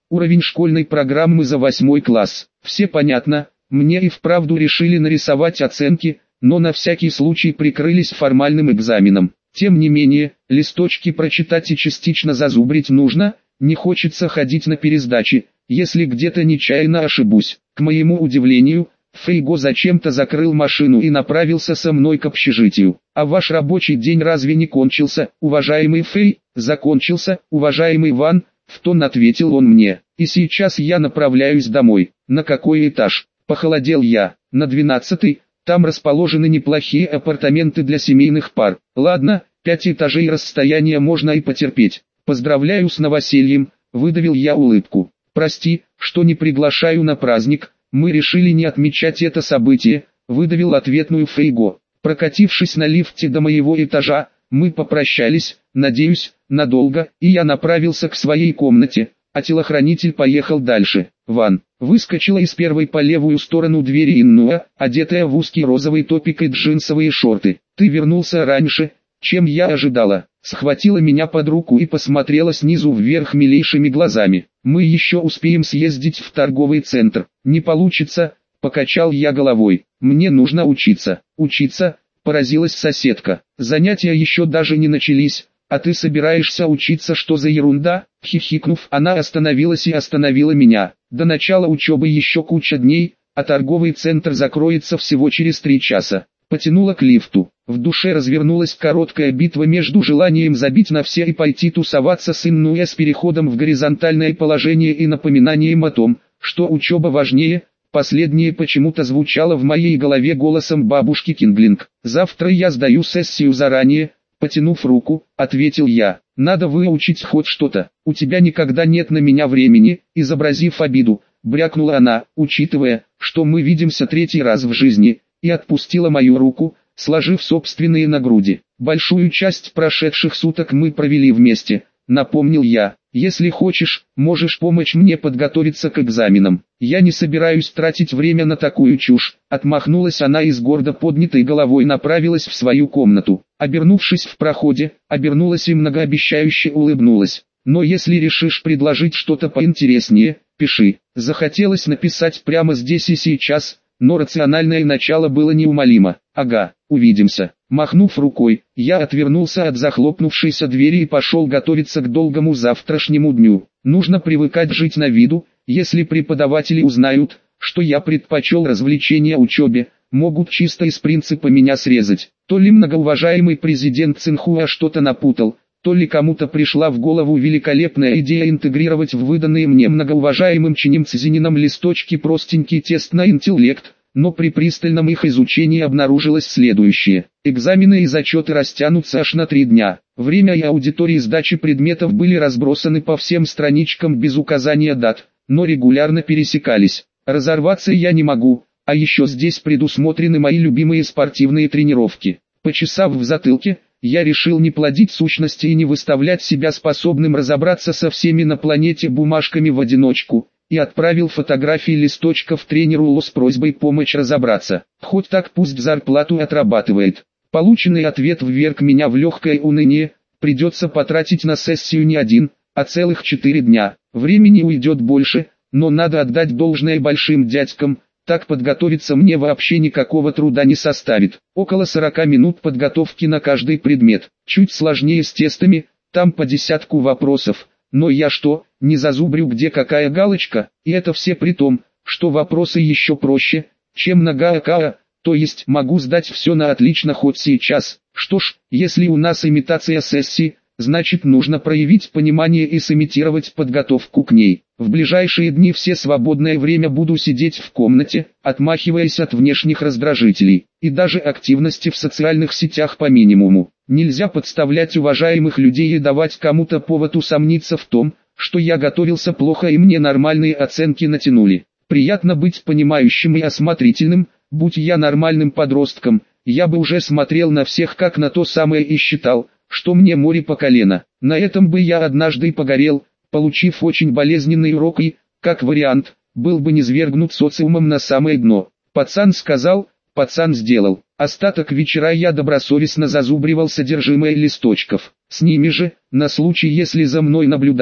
Уровень школьной программы за восьмой класс. Все понятно, мне и вправду решили нарисовать оценки, но на всякий случай прикрылись формальным экзаменом. Тем не менее, листочки прочитать и частично зазубрить нужно, не хочется ходить на пересдачи, если где-то нечаянно ошибусь. К моему удивлению, Фейго зачем-то закрыл машину и направился со мной к общежитию. А ваш рабочий день разве не кончился, уважаемый Фей? Закончился, уважаемый Ван, в тон ответил он мне. И сейчас я направляюсь домой. На какой этаж? Похолодел я. На двенадцатый. Там расположены неплохие апартаменты для семейных пар. Ладно, пять этажей расстояния можно и потерпеть. Поздравляю с новосельем, выдавил я улыбку. Прости, что не приглашаю на праздник, мы решили не отмечать это событие, выдавил ответную Фейго. Прокатившись на лифте до моего этажа, мы попрощались, надеюсь, надолго, и я направился к своей комнате, а телохранитель поехал дальше. Ван выскочила из первой по левую сторону двери Иннуа, одетая в узкий розовый топик и джинсовые шорты. Ты вернулся раньше, чем я ожидала. Схватила меня под руку и посмотрела снизу вверх милейшими глазами. Мы еще успеем съездить в торговый центр. Не получится, покачал я головой. Мне нужно учиться. Учиться? Поразилась соседка. Занятия еще даже не начались. А ты собираешься учиться, что за ерунда? Хихикнув, она остановилась и остановила меня. До начала учебы еще куча дней, а торговый центр закроется всего через три часа. Потянула к лифту. В душе развернулась короткая битва между желанием забить на все и пойти тусоваться с Иннуэ с переходом в горизонтальное положение и напоминанием о том, что учеба важнее. Последнее почему-то звучало в моей голове голосом бабушки Кинглинг. «Завтра я сдаю сессию заранее», потянув руку, ответил я. «Надо выучить хоть что-то. У тебя никогда нет на меня времени», изобразив обиду, брякнула она, учитывая, что мы видимся третий раз в жизни, и отпустила мою руку, сложив собственные на груди. «Большую часть прошедших суток мы провели вместе», напомнил я. «Если хочешь, можешь помочь мне подготовиться к экзаменам. Я не собираюсь тратить время на такую чушь», отмахнулась она и с гордо поднятой головой направилась в свою комнату. Обернувшись в проходе, обернулась и многообещающе улыбнулась. «Но если решишь предложить что-то поинтереснее, пиши». Захотелось написать прямо здесь и сейчас, но рациональное начало было неумолимо. «Ага, увидимся». Махнув рукой, я отвернулся от захлопнувшейся двери и пошел готовиться к долгому завтрашнему дню. Нужно привыкать жить на виду, если преподаватели узнают, что я предпочел развлечения учебе, могут чисто из принципа меня срезать. То ли многоуважаемый президент Цинхуа что-то напутал, то ли кому-то пришла в голову великолепная идея интегрировать в выданные мне многоуважаемым Чинем Цзинином листочки простенький тест на интеллект. Но при пристальном их изучении обнаружилось следующее. Экзамены и зачеты растянутся аж на три дня. Время и аудитории сдачи предметов были разбросаны по всем страничкам без указания дат, но регулярно пересекались. Разорваться я не могу, а еще здесь предусмотрены мои любимые спортивные тренировки. Почесав в затылке, я решил не плодить сущности и не выставлять себя способным разобраться со всеми на планете бумажками в одиночку. И отправил фотографии листочков тренеру Ло с просьбой помочь разобраться. Хоть так пусть зарплату отрабатывает. Полученный ответ вверг меня в легкое уныние. Придется потратить на сессию не один, а целых четыре дня. Времени уйдет больше, но надо отдать должное большим дядькам. Так подготовиться мне вообще никакого труда не составит. Около сорока минут подготовки на каждый предмет. Чуть сложнее с тестами, там по десятку вопросов. Но я что, не зазубрю где какая галочка, и это все при том, что вопросы еще проще, чем на ГАКА, то есть могу сдать все на отлично хоть сейчас. Что ж, если у нас имитация сессии, значит нужно проявить понимание и сымитировать подготовку к ней. В ближайшие дни все свободное время буду сидеть в комнате, отмахиваясь от внешних раздражителей, и даже активности в социальных сетях по минимуму. Нельзя подставлять уважаемых людей и давать кому-то повод усомниться в том, что я готовился плохо и мне нормальные оценки натянули. Приятно быть понимающим и осмотрительным, будь я нормальным подростком, я бы уже смотрел на всех как на то самое и считал, что мне море по колено. На этом бы я однажды и погорел, получив очень болезненный урок и, как вариант, был бы низвергнут социумом на самое дно. Пацан сказал, пацан сделал. Остаток вечера я добросовестно зазубривал содержимое листочков. С ними же, на случай если за мной наблюдают,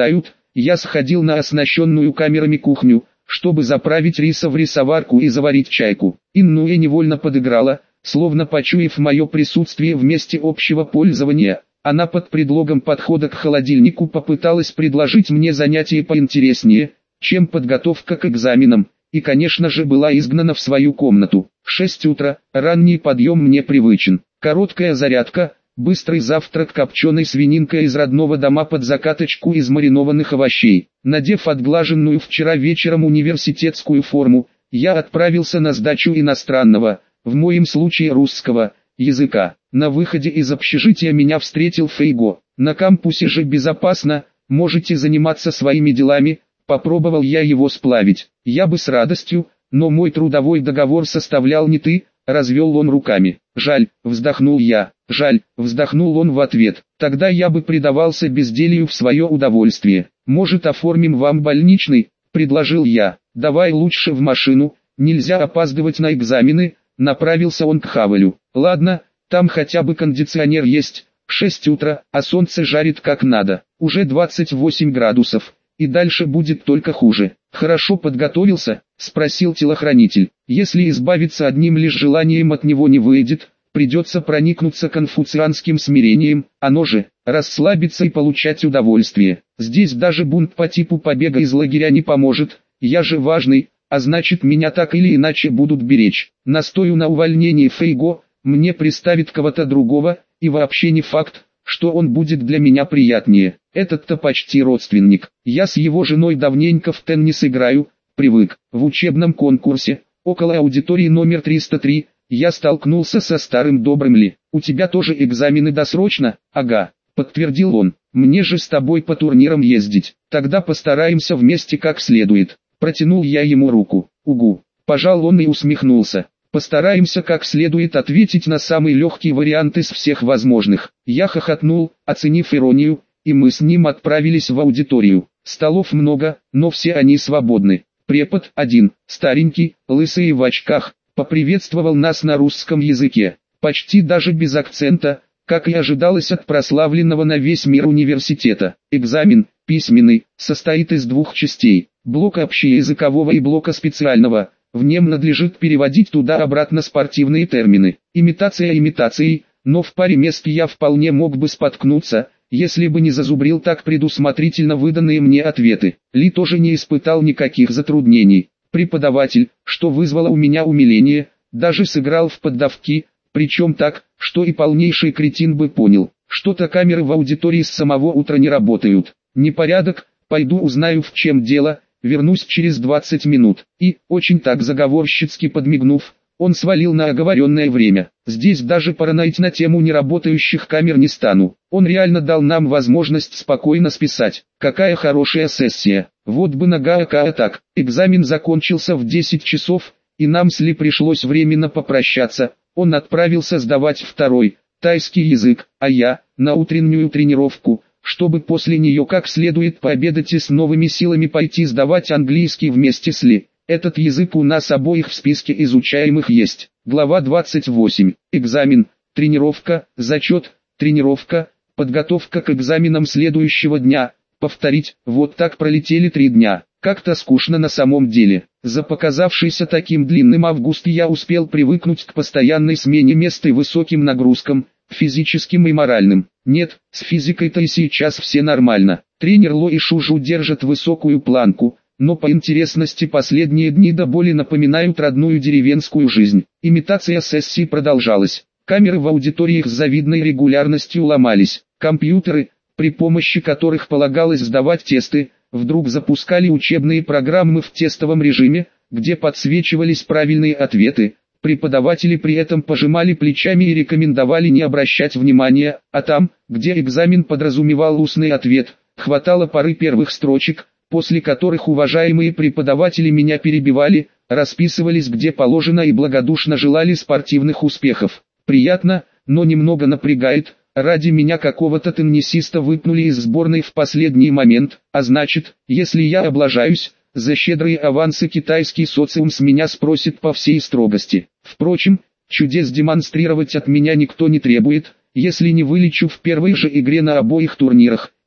я сходил на оснащенную камерами кухню, чтобы заправить риса в рисоварку и заварить чайку. Иннуэ невольно подыграла, словно почуяв мое присутствие в месте общего пользования. Она под предлогом подхода к холодильнику попыталась предложить мне занятие поинтереснее, чем подготовка к экзаменам, и конечно же была изгнана в свою комнату. шесть утра, ранний подъем мне привычен. Короткая зарядка, быстрый завтрак, копченой свининкой из родного дома под закаточку из маринованных овощей. Надев отглаженную вчера вечером университетскую форму, я отправился на сдачу иностранного, в моем случае русского, языка. На выходе из общежития меня встретил Фейго. На кампусе же безопасно, можете заниматься своими делами. Попробовал я его сплавить. Я бы с радостью, но мой трудовой договор составлял не ты, развел он руками. Жаль, вздохнул я. Жаль, вздохнул он в ответ. Тогда я бы предавался безделью в свое удовольствие. Может, оформим вам больничный, предложил я. Давай лучше в машину, нельзя опаздывать на экзамены. Направился он к Хавелю. Ладно, там хотя бы кондиционер есть. шесть утра, а солнце жарит как надо. Уже двадцать восемь градусов. И дальше будет только хуже. Хорошо подготовился? Спросил телохранитель. Если избавиться одним лишь желанием от него не выйдет, придется проникнуться конфуцианским смирением, оно же, расслабиться и получать удовольствие. Здесь даже бунт по типу побега из лагеря не поможет, я же важный, а значит меня так или иначе будут беречь. Настою на увольнении Фейго, мне приставит кого-то другого, и вообще не факт, что он будет для меня приятнее. Этот-то почти родственник. Я с его женой давненько в теннис играю, привык. В учебном конкурсе, около аудитории номер триста три, я столкнулся со старым добрым Ли. «У тебя тоже экзамены досрочно?» «Ага», подтвердил он. «Мне же с тобой по турнирам ездить. Тогда постараемся вместе как следует». Протянул я ему руку. «Угу». Пожал он и усмехнулся. «Постараемся как следует ответить на самый легкий вариант из всех возможных». Я хохотнул, оценив иронию, и мы с ним отправились в аудиторию. Столов много, но все они свободны. Препод один, старенький, лысый и в очках, поприветствовал нас на русском языке. Почти даже без акцента, как и ожидалось от прославленного на весь мир университета. Экзамен, письменный, состоит из двух частей. Блока общеязыкового и блока специального. В нем надлежит переводить туда-обратно спортивные термины. Имитация имитацией, но в паре мест я вполне мог бы споткнуться, если бы не зазубрил так предусмотрительно выданные мне ответы. Ли тоже не испытал никаких затруднений. Преподаватель, что вызвало у меня умиление, даже сыграл в поддавки, причем так, что и полнейший кретин бы понял. Что-то камеры в аудитории с самого утра не работают. Непорядок, пойду узнаю в чем дело. Вернусь через двадцать минут. И, очень так заговорщицки подмигнув, он свалил на оговоренное время. Здесь даже параноить на тему неработающих камер не стану. Он реально дал нам возможность спокойно списать. Какая хорошая сессия. Вот бы нога какая так. Экзамен закончился в десять часов, и нам с Ли пришлось временно попрощаться. Он отправился сдавать второй, тайский язык, а я, на утреннюю тренировку, чтобы после нее как следует пообедать и с новыми силами пойти сдавать английский вместе с Ли. Этот язык у нас обоих в списке изучаемых есть. Глава двадцать восемь. Экзамен, тренировка, зачет, тренировка, подготовка к экзаменам следующего дня. Повторить, вот так пролетели три дня. Как-то скучно на самом деле. За показавшийся таким длинным август я успел привыкнуть к постоянной смене мест и высоким нагрузкам, физическим и моральным. Нет, с физикой-то и сейчас все нормально. Тренер Ло и Шужу держат высокую планку, но по интересности последние дни до боли напоминают родную деревенскую жизнь. Имитация сессии продолжалась. Камеры в аудиториях с завидной регулярностью ломались. Компьютеры, при помощи которых полагалось сдавать тесты, вдруг запускали учебные программы в тестовом режиме, где подсвечивались правильные ответы. Преподаватели при этом пожимали плечами и рекомендовали не обращать внимания, а там, где экзамен подразумевал устный ответ, хватало пары первых строчек, после которых уважаемые преподаватели меня перебивали, расписывались где положено и благодушно желали спортивных успехов. Приятно, но немного напрягает. Ради меня какого-то теннисиста выпнули из сборной в последний момент, а значит, если я облажаюсь, за щедрые авансы китайский социум с меня спросит по всей строгости. Впрочем, чудес демонстрировать от меня никто не требует, если не вылечу в первой же игре на обоих турнирах.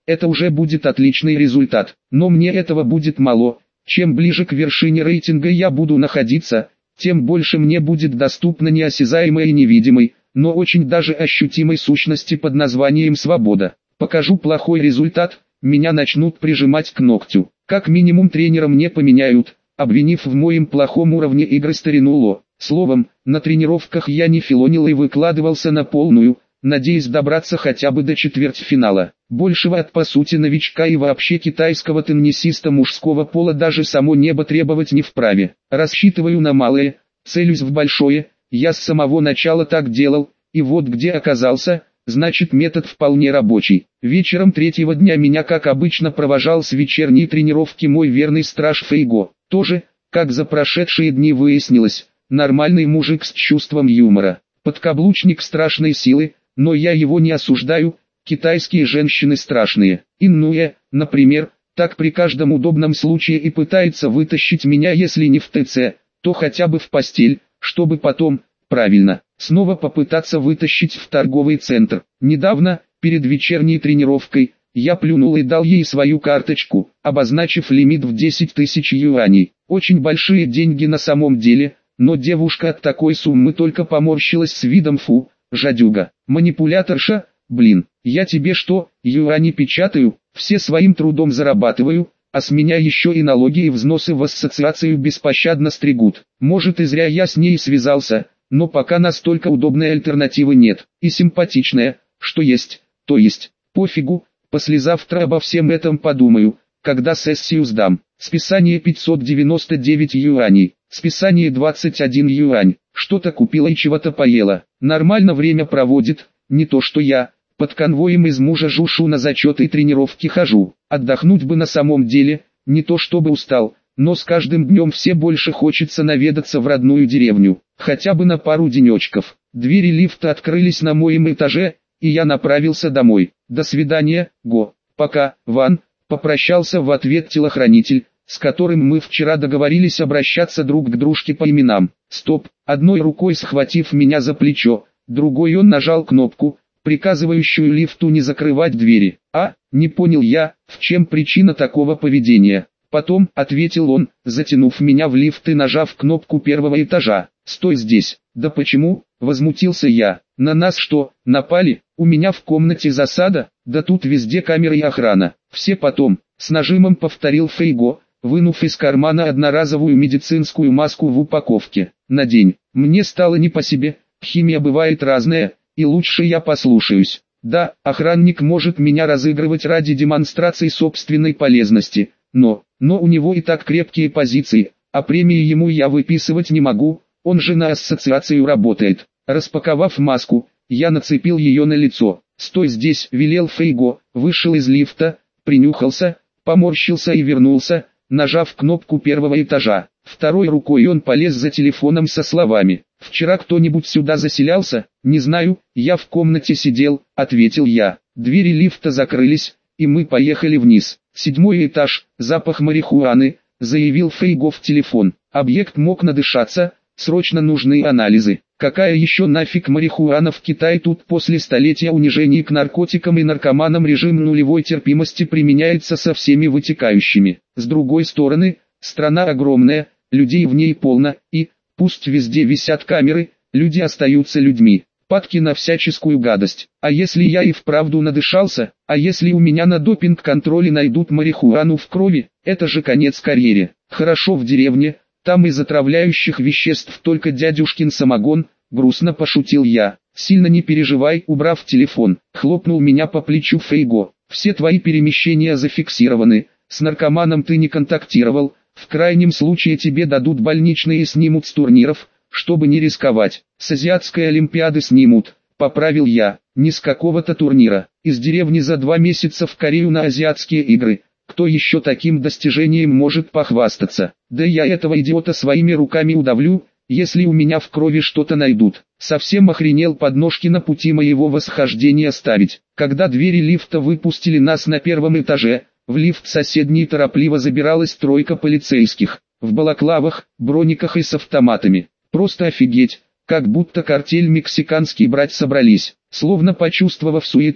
это уже будет отличный результат. Но мне этого будет мало. Чем ближе к вершине рейтинга я буду находиться, тем больше мне будет доступно неосязаемой и невидимой, но очень даже ощутимой сущности под названием свобода. Покажу плохой результат, меня начнут прижимать к ногтю. Как минимум тренера мне поменяют, обвинив в моем плохом уровне игры старину Ло. Словом, на тренировках я не филонил и выкладывался на полную, надеясь добраться хотя бы до четвертьфинала. Большего от по сути новичка и вообще китайского теннисиста мужского пола даже само небо требовать не вправе. Рассчитываю на малое, целюсь в большое, я с самого начала так делал, и вот где оказался, значит метод вполне рабочий. Вечером третьего дня меня как обычно провожал с вечерней тренировки мой верный страж Фейго. Тоже, как за прошедшие дни выяснилось, нормальный мужик с чувством юмора. Подкаблучник страшной силы, но я его не осуждаю, китайские женщины страшные. Иннуя, например, так при каждом удобном случае и пытается вытащить меня если не в ТЦ, то хотя бы в постель, чтобы потом, правильно, снова попытаться вытащить в торговый центр. Недавно, перед вечерней тренировкой, я плюнул и дал ей свою карточку, обозначив лимит в десять тысяч юаней. Очень большие деньги на самом деле, но девушка от такой суммы только поморщилась с видом «фу, жадюга, манипуляторша, блин, я тебе что, юани печатаю, все своим трудом зарабатываю, а с меня еще и налоги и взносы в ассоциацию беспощадно стригут. Может и зря я с ней связался, но пока настолько удобной альтернативы нет, и симпатичная, что есть, то есть, пофигу, послезавтра обо всем этом подумаю, когда сессию сдам. Списание пятьсот девяносто девять юаней, списание двадцать один юань, что-то купила и чего-то поела, нормально время проводит, не то что я, под конвоем из мужа жушу на зачеты и тренировки хожу, отдохнуть бы на самом деле, не то чтобы устал, но с каждым днем все больше хочется наведаться в родную деревню, хотя бы на пару денечков. Двери лифта открылись на моем этаже, и я направился домой. До свидания, Го, пока, Ван, попрощался в ответ телохранитель, с которым мы вчера договорились обращаться друг к дружке по именам. Стоп, одной рукой схватив меня за плечо, другой он нажал кнопку, приказывающую лифту не закрывать двери. А, не понял я, в чем причина такого поведения. Потом, ответил он, затянув меня в лифт и нажав кнопку первого этажа. Стой здесь. Да почему? Возмутился я. На нас что, напали? У меня в комнате засада? Да тут везде камеры и охрана. Все потом. С нажимом повторил Фейго, вынув из кармана одноразовую медицинскую маску в упаковке. Надень. Мне стало не по себе. Химия бывает разная, и лучше я послушаюсь. Да, охранник может меня разыгрывать ради демонстрации собственной полезности, но, но у него и так крепкие позиции, а премии ему я выписывать не могу, он же на ассоциацию работает. Распаковав маску, я нацепил ее на лицо. «Стой здесь», велел Фейго, вышел из лифта, принюхался, поморщился и вернулся, нажав кнопку первого этажа. Второй рукой он полез за телефоном со словами: «Вчера кто-нибудь сюда заселялся?» «Не знаю, я в комнате сидел», — ответил я. Двери лифта закрылись, и мы поехали вниз. «Седьмой этаж, запах марихуаны», — заявил Фейго в телефон. Объект мог надышаться, срочно нужны анализы. Какая еще нафиг марихуана в Китае, тут после столетия унижений к наркотикам и наркоманам режим нулевой терпимости применяется со всеми вытекающими. С другой стороны, страна огромная, людей в ней полно, и, пусть везде висят камеры, люди остаются людьми. Падки на всяческую гадость. А если я и вправду надышался, а если у меня на допинг-контроле найдут марихуану в крови, это же конец карьере. Хорошо в деревне, там из отравляющих веществ только дядюшкин самогон, грустно пошутил я. Сильно не переживай, убрав телефон, хлопнул меня по плечу Фейго. Все твои перемещения зафиксированы, с наркоманом ты не контактировал, в крайнем случае тебе дадут больничные и снимут с турниров, чтобы не рисковать. С азиатской олимпиады снимут, поправил я, не с какого-то турнира. Из деревни за два месяца в Корею на азиатские игры. Кто еще таким достижением может похвастаться? Да я этого идиота своими руками удавлю, если у меня в крови что-то найдут. Совсем охренел подножки на пути моего восхождения ставить. Когда двери лифта выпустили нас на первом этаже, в лифт соседний торопливо забиралась тройка полицейских, в балаклавах, брониках и с автоматами. Просто офигеть, как будто картель мексиканский брать собрались. Словно почувствовав суету,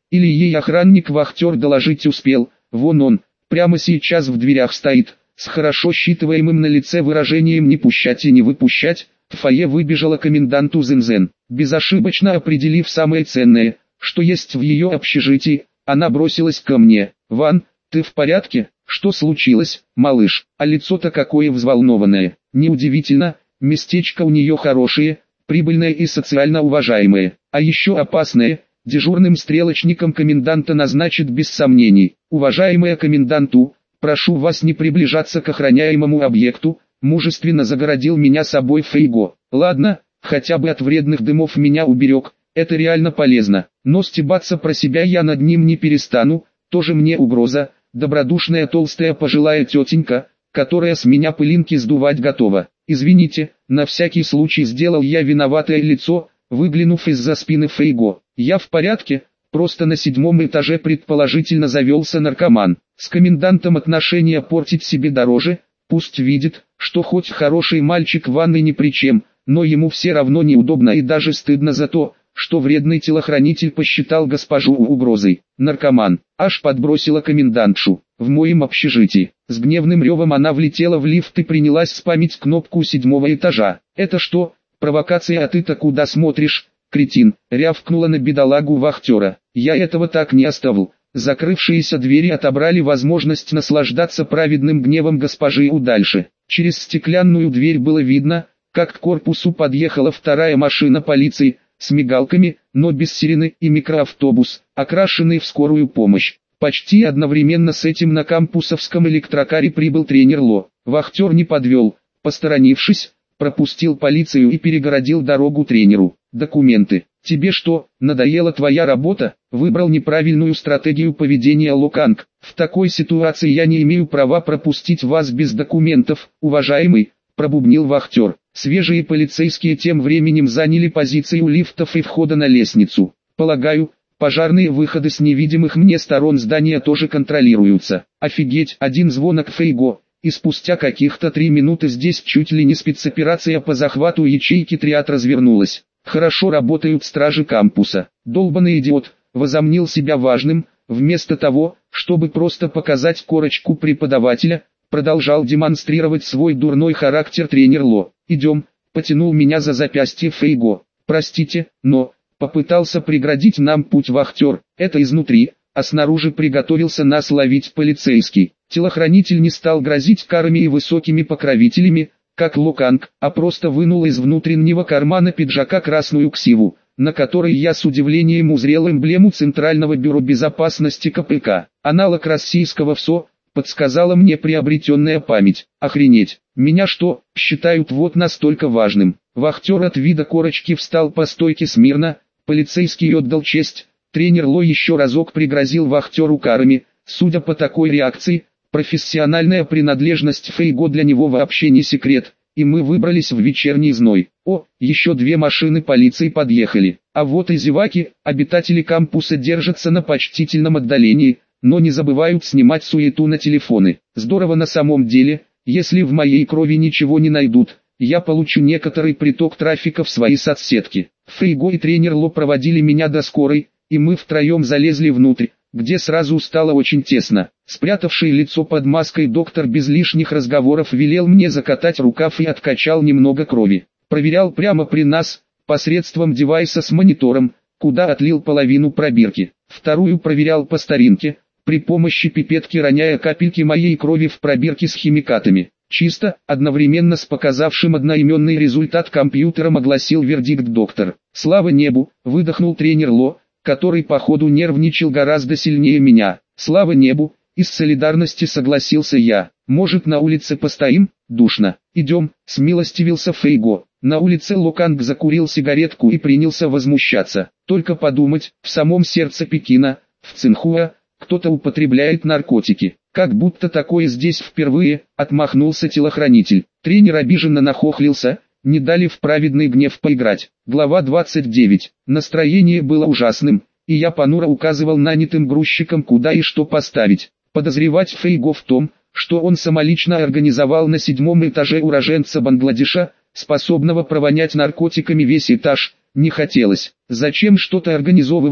Или ей охранник-вахтер доложить успел, вон он, прямо сейчас в дверях стоит, с хорошо считываемым на лице выражением «не пущать и не выпущать». В фойе выбежала коменданту Зензен, безошибочно определив самое ценное, что есть в ее общежитии. Она бросилась ко мне. «Ван, ты в порядке? Что случилось, малыш?» А лицо-то какое взволнованное. Неудивительно, местечко у нее хорошее, прибыльное и социально уважаемое, а еще опасное. Дежурным стрелочником коменданта назначит без сомнений. «Уважаемая коменданту, прошу вас не приближаться к охраняемому объекту», мужественно загородил меня собой Фейго. «Ладно, хотя бы от вредных дымов меня уберег, это реально полезно, но стебаться про себя я над ним не перестану, тоже мне угроза, добродушная толстая пожилая тетенька, которая с меня пылинки сдувать готова. Извините, на всякий случай сделал я виноватое лицо, выглянув из-за спины Фейго. Я в порядке, просто на седьмом этаже предположительно завелся наркоман. С комендантом отношения портить себе дороже, пусть видит, что хоть хороший мальчик в ванной ни при чем, но ему все равно неудобно и даже стыдно за то, что вредный телохранитель посчитал госпожу угрозой. Наркоман, аж подбросила комендантшу. В моем общежитии. С гневным ревом она влетела в лифт и принялась спамить кнопку седьмого этажа. «Это что, провокация, а ты-то куда смотришь, кретин?» рявкнула на бедолагу вахтера. «Я этого так не оставил». Закрывшиеся двери отобрали возможность наслаждаться праведным гневом госпожи У дальше. Через стеклянную дверь было видно, как к корпусу подъехала вторая машина полиции, с мигалками, но без сирены, и микроавтобус, окрашенный в скорую помощь. Почти одновременно с этим на кампусовском электрокаре прибыл тренер Ло. Вахтер не подвел, посторонившись, пропустил полицию и перегородил дорогу тренеру. «Документы. Тебе что, надоела твоя работа?» Выбрал неправильную стратегию поведения Локанг. «В такой ситуации я не имею права пропустить вас без документов, уважаемый», пробубнил вахтер. Свежие полицейские тем временем заняли позиции у лифтов и входа на лестницу. «Полагаю, пожарные выходы с невидимых мне сторон здания тоже контролируются». Офигеть, один звонок Фейго, и спустя каких-то три минуты здесь чуть ли не спецоперация по захвату ячейки Триад развернулась. Хорошо работают стражи кампуса. Долбаный идиот, возомнил себя важным, вместо того, чтобы просто показать корочку преподавателя, продолжал демонстрировать свой дурной характер тренер Ло. «Идем», потянул меня за запястье Фейго. «Простите, но...» попытался преградить нам путь вахтер. Это изнутри, а снаружи приготовился нас ловить полицейский. Телохранитель не стал грозить карами и высокими покровителями, как Локанг, а просто вынул из внутреннего кармана пиджака красную ксиву, на которой я с удивлением узрел эмблему Центрального бюро безопасности ка пэ ка. Аналог российского эф эс о, подсказала мне приобретенная память. Охренеть, меня что, считают вот настолько важным? Вахтер от вида корочки встал по стойке смирно, полицейский отдал честь. Тренер Ло еще разок пригрозил вахтеру карами. Судя по такой реакции, профессиональная принадлежность Фейго для него вообще не секрет, и мы выбрались в вечерний зной. О, еще две машины полиции подъехали, а вот и зеваки, обитатели кампуса держатся на почтительном отдалении, но не забывают снимать суету на телефоны. Здорово на самом деле, если в моей крови ничего не найдут, я получу некоторый приток трафика в свои соцсетки. Фейго и тренер Ло проводили меня до скорой, и мы втроем залезли внутрь, где сразу стало очень тесно. Спрятавший лицо под маской доктор без лишних разговоров велел мне закатать рукав и откачал немного крови. Проверял прямо при нас, посредством девайса с монитором, куда отлил половину пробирки. Вторую проверял по старинке, при помощи пипетки роняя капельки моей крови в пробирки с химикатами. Чисто, одновременно с показавшим одноименный результат компьютером огласил вердикт доктор. «Слава небу», выдохнул тренер Ло, который походу нервничал гораздо сильнее меня. «Слава небу», из солидарности согласился я. «Может, на улице постоим? Душно». «Идем», смилостивился Фейго. На улице Локанг закурил сигаретку и принялся возмущаться. «Только подумать, в самом сердце Пекина, в Цинхуа, кто-то употребляет наркотики. Как будто такое здесь впервые», отмахнулся телохранитель. Тренер обиженно нахохлился, не дали в праведный гнев поиграть. Глава двадцать девять. Настроение было ужасным, и я понуро указывал нанятым грузчикам, куда и что поставить. Подозревать Фейго в том, что он самолично организовал на седьмом этаже уроженца Бангладеша, способного провонять наркотиками весь этаж, не хотелось. Зачем что-то организовывать,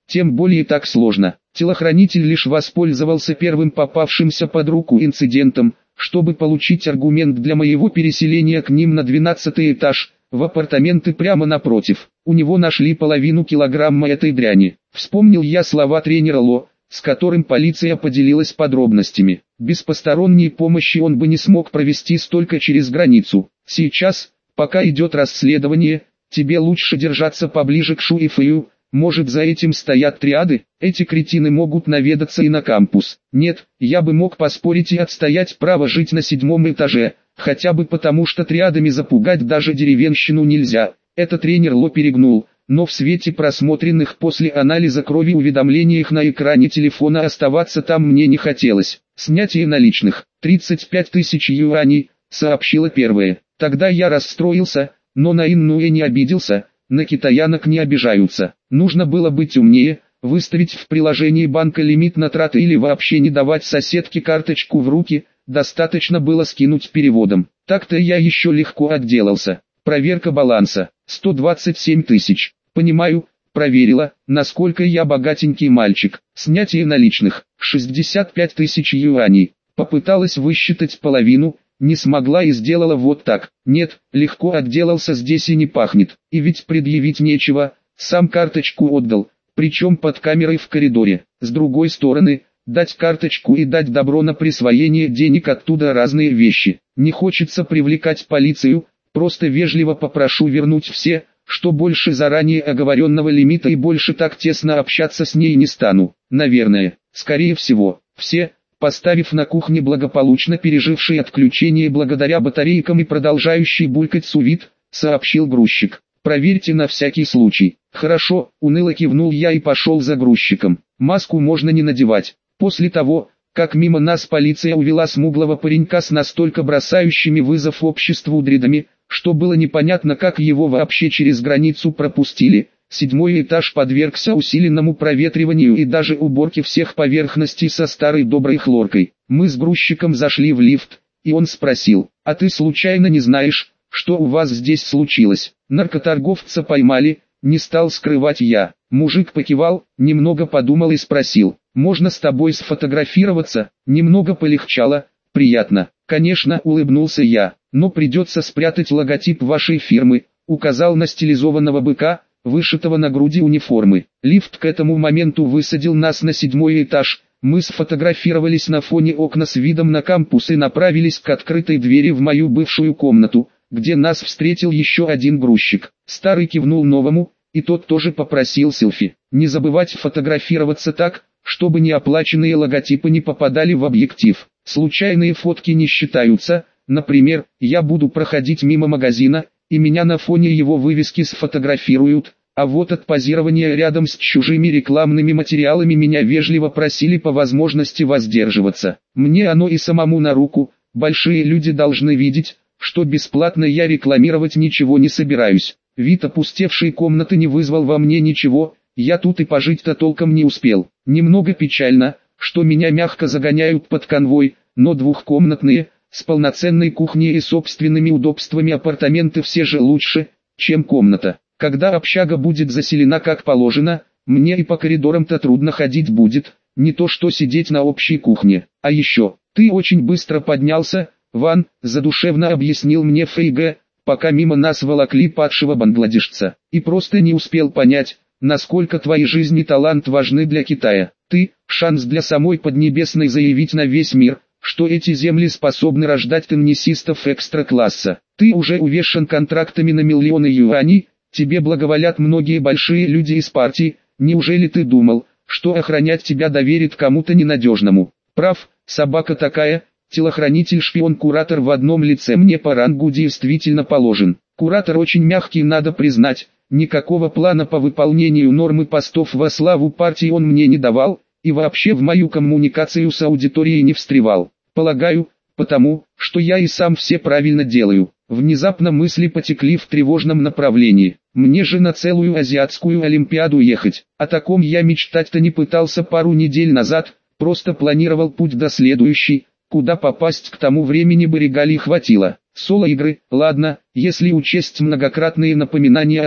тем более так сложно. Телохранитель лишь воспользовался первым попавшимся под руку инцидентом, чтобы получить аргумент для моего переселения к ним на двенадцатый этаж, в апартаменты прямо напротив. У него нашли половину килограмма этой дряни. Вспомнил я слова тренера Ло, с которым полиция поделилась подробностями. Без посторонней помощи он бы не смог провести столько через границу. Сейчас, пока идет расследование, тебе лучше держаться поближе к Шуифею. Может, за этим стоят триады? Эти кретины могут наведаться и на кампус. Нет, я бы мог поспорить и отстоять право жить на седьмом этаже, хотя бы потому, что триадами запугать даже деревенщину нельзя. Это тренер Ло перегнул, но в свете просмотренных после анализа крови уведомлениях на экране телефона оставаться там мне не хотелось. Снятие наличных, тридцать пять тысяч юаней, сообщила первая. Тогда я расстроился, но на Иннуэ не обиделся. На китаянок не обижаются. Нужно было быть умнее, выставить в приложении банка лимит на траты или вообще не давать соседке карточку в руки, достаточно было скинуть переводом. Так-то я еще легко отделался. Проверка баланса, сто двадцать семь тысяч. Понимаю, проверила, насколько я богатенький мальчик. Снятие наличных, шестьдесят пять тысяч юаней. Попыталась высчитать половину, не смогла и сделала вот так. Нет, легко отделался, здесь и не пахнет. И ведь предъявить нечего, сам карточку отдал, причем под камерой в коридоре. С другой стороны, дать карточку и дать добро на присвоение денег оттуда разные вещи. Не хочется привлекать полицию, просто вежливо попрошу вернуть все, что больше заранее оговоренного лимита, и больше так тесно общаться с ней не стану. Наверное, скорее всего, все. Поставив на кухне благополучно переживший отключение благодаря батарейкам и продолжающий булькать сувид, сообщил грузчик. Проверьте на всякий случай. Хорошо, уныло кивнул я и пошел за грузчиком. Маску можно не надевать. После того, как мимо нас полиция увела смуглого паренька с настолько бросающими вызов обществу дредами, что было непонятно, как его вообще через границу пропустили. Седьмой этаж подвергся усиленному проветриванию и даже уборке всех поверхностей со старой доброй хлоркой. Мы с грузчиком зашли в лифт, и он спросил: «А ты случайно не знаешь, что у вас здесь случилось?» «Наркоторговца поймали», не стал скрывать я. Мужик покивал, немного подумал и спросил: «Можно с тобой сфотографироваться?» Немного полегчало. «Приятно». «Конечно», улыбнулся я, «но придется спрятать логотип вашей фирмы», указал на стилизованного быка, вышитого на груди униформы. Лифт к этому моменту высадил нас на седьмой этаж. Мы сфотографировались на фоне окна с видом на кампус и направились к открытой двери в мою бывшую комнату, где нас встретил еще один грузчик. Старый кивнул новому, и тот тоже попросил селфи. Не забывать фотографироваться так, чтобы неоплаченные логотипы не попадали в объектив. Случайные фотки не считаются. Например, я буду проходить мимо магазина, и меня на фоне его вывески сфотографируют, а вот от позирования рядом с чужими рекламными материалами меня вежливо просили по возможности воздерживаться. Мне оно и самому на руку, большие люди должны видеть, что бесплатно я рекламировать ничего не собираюсь. Вид опустевшей комнаты не вызвал во мне ничего, я тут и пожить-то толком не успел. Немного печально, что меня мягко загоняют под конвой, но двухкомнатные, с полноценной кухней и собственными удобствами апартаменты все же лучше, чем комната. Когда общага будет заселена как положено, мне и по коридорам-то трудно ходить будет, не то что сидеть на общей кухне. А еще, ты очень быстро поднялся, Ван, задушевно объяснил мне Фейге, пока мимо нас волокли падшего бангладешца, и просто не успел понять, насколько твои жизни и талант важны для Китая. Ты – шанс для самой Поднебесной заявить на весь мир, что эти земли способны рождать теннисистов экстра-класса. Ты уже увешан контрактами на миллионы юаней, тебе благоволят многие большие люди из партии. Неужели ты думал, что охранять тебя доверит кому-то ненадежному? Прав, собака такая. Телохранитель-шпион-куратор в одном лице мне по рангу действительно положен. Куратор очень мягкий, надо признать, никакого плана по выполнению нормы постов во славу партии он мне не давал, и вообще в мою коммуникацию с аудиторией не встревал. Полагаю, потому, что я и сам все правильно делаю. Внезапно мысли потекли в тревожном направлении. Мне же на целую азиатскую олимпиаду ехать. О таком я мечтать-то не пытался пару недель назад, просто планировал путь до следующей. Куда попасть к тому времени бы регалий хватило. Соло-игры, ладно, если учесть многократные напоминания о том,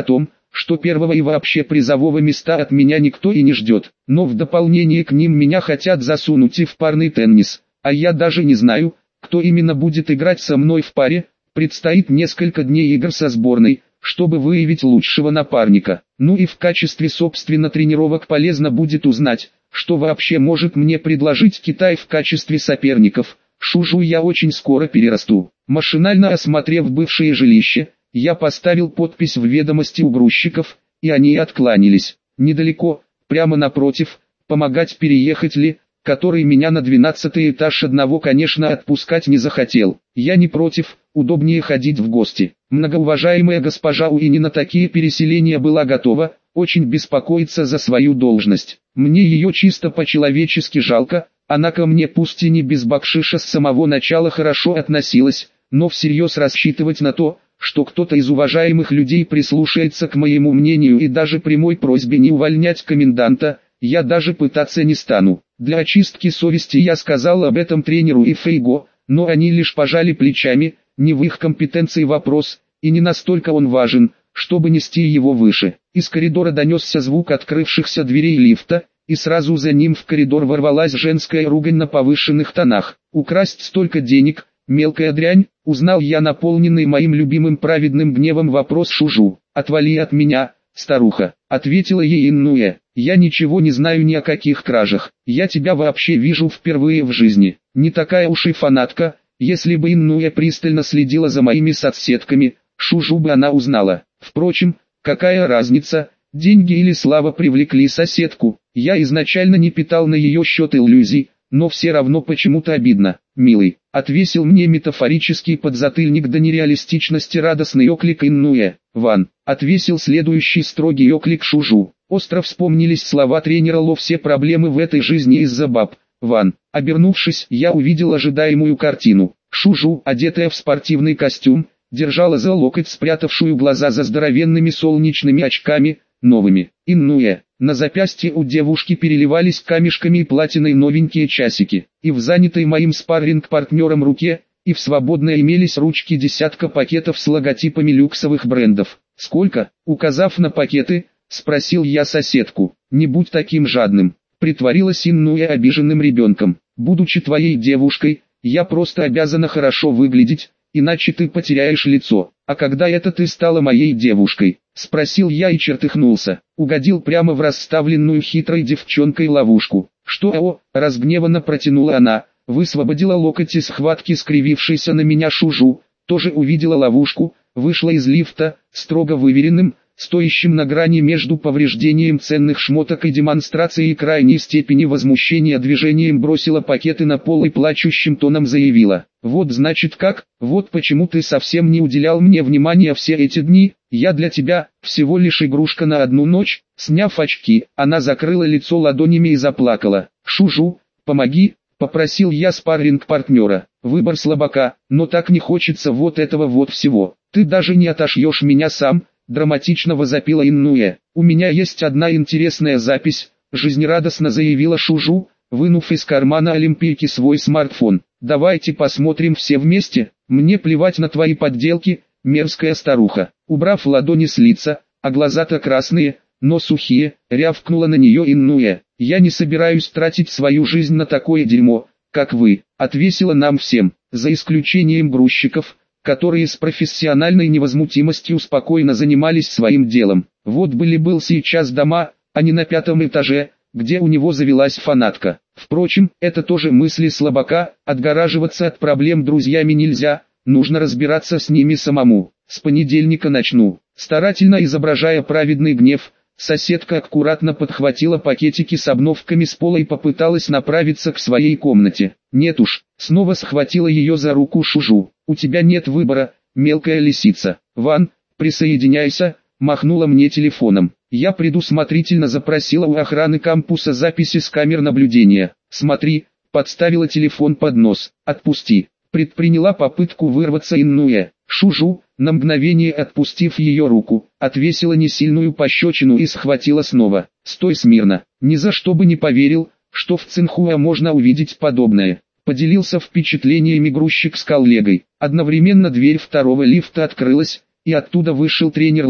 что первого и вообще призового места от меня никто и не ждет. Но в дополнение к ним меня хотят засунуть и в парный теннис, а я даже не знаю, кто именно будет играть со мной в паре. Предстоит несколько дней игр со сборной, чтобы выявить лучшего напарника. Ну и в качестве собственно тренировок полезно будет узнать, что вообще может мне предложить Китай в качестве соперников. Шужу я очень скоро перерасту. Машинально осмотрев бывшее жилище, я поставил подпись в ведомости у грузчиков, и они откланялись. Недалеко, прямо напротив, помогать переехать ли, который меня на двенадцатый этаж одного, конечно, отпускать не захотел. Я не против, удобнее ходить в гости. Многоуважаемая госпожа Уини на такие переселения была готова, очень беспокоится за свою должность. Мне ее чисто по-человечески жалко, она ко мне пусть и не без бакшиша с самого начала хорошо относилась, но всерьез рассчитывать на то, что кто-то из уважаемых людей прислушается к моему мнению и даже прямой просьбе не увольнять коменданта, я даже пытаться не стану. Для очистки совести я сказал об этом тренеру и Фейго, но они лишь пожали плечами, не в их компетенции вопрос, и не настолько он важен, чтобы нести его выше. Из коридора донесся звук открывшихся дверей лифта, и сразу за ним в коридор ворвалась женская ругань на повышенных тонах. «Украсть столько денег, мелкая дрянь», узнал я наполненный моим любимым праведным гневом вопрос Шужу. «Отвали от меня, старуха», ответила ей Иннуэ. «Я ничего не знаю ни о каких кражах, я тебя вообще вижу впервые в жизни». Не такая уж и фанатка, если бы Иннуэ пристально следила за моими соцсетками, Шужу бы она узнала. Впрочем, какая разница, деньги или слава привлекли соседку, я изначально не питал на ее счет иллюзий, но все равно почему-то обидно. «Милый», отвесил мне метафорический подзатыльник до нереалистичности радостный оклик Иннуэ. «Ван», отвесил следующий строгий оклик Шужу. Остро вспомнились слова тренера Ло: «Все проблемы в этой жизни из-за баб». Ван. Обернувшись, я увидел ожидаемую картину. Шужу, одетая в спортивный костюм, держала за локоть спрятавшую глаза за здоровенными солнечными очками, новыми. Иннуэ. На запястье у девушки переливались камешками и платиной новенькие часики. И в занятой моим спарринг-партнером руке, и в свободной имелись ручки десятка пакетов с логотипами люксовых брендов. «Сколько?» Указав на пакеты, спросил я соседку. «Не будь таким жадным», притворилась Иннуэ обиженным ребенком. «Будучи твоей девушкой, я просто обязана хорошо выглядеть, иначе ты потеряешь лицо. А когда это ты стала моей девушкой?» Спросил я и чертыхнулся. Угодил прямо в расставленную хитрой девчонкой ловушку. «Что, о?» разгневанно протянула она, высвободила локоть из схватки скривившейся на меня Шужу, тоже увидела ловушку, вышла из лифта, строго выверенным, стоящим на грани между повреждением ценных шмоток и демонстрацией крайней степени возмущения движением бросила пакеты на пол и плачущим тоном заявила: «Вот значит как, вот почему ты совсем не уделял мне внимания все эти дни, я для тебя всего лишь игрушка на одну ночь». Сняв очки, она закрыла лицо ладонями и заплакала. «Шужу, помоги», попросил я спарринг-партнера. «Выбор слабака, но так не хочется вот этого вот всего. Ты даже не отошьешь меня сам», драматично возопила Иннуэ. «У меня есть одна интересная запись», жизнерадостно заявила Шужу, вынув из кармана олимпийки свой смартфон. «Давайте посмотрим все вместе, мне плевать на твои подделки, мерзкая старуха». Убрав ладони с лица, а глаза-то красные, но сухие, рявкнула на нее Иннуэ. «Я не собираюсь тратить свою жизнь на такое дерьмо, как вы», отвесила нам всем, за исключением грузчиков, которые с профессиональной невозмутимостью спокойно занимались своим делом. Вот были был сейчас дома, а не на пятом этаже, где у него завелась фанатка. Впрочем, это тоже мысли слабака, отгораживаться от проблем друзьями нельзя, нужно разбираться с ними самому. С понедельника начну. Старательно изображая праведный гнев, соседка аккуратно подхватила пакетики с обновками с пола и попыталась направиться к своей комнате. «Нет уж», снова схватила ее за руку Шужу. «У тебя нет выбора, мелкая лисица. Ван, присоединяйся», махнула мне телефоном. Я предусмотрительно запросила у охраны кампуса записи с камер наблюдения. «Смотри», подставила телефон под нос. «Отпусти». Предприняла попытку вырваться Иннуэ. Шужу, на мгновение отпустив ее руку, отвесила несильную пощечину и схватила снова. «Стой смирно». Ни за что бы не поверил, что в Цинхуа можно увидеть подобное. Поделился впечатлениями грузчик с коллегой. Одновременно дверь второго лифта открылась, и оттуда вышел тренер Ло,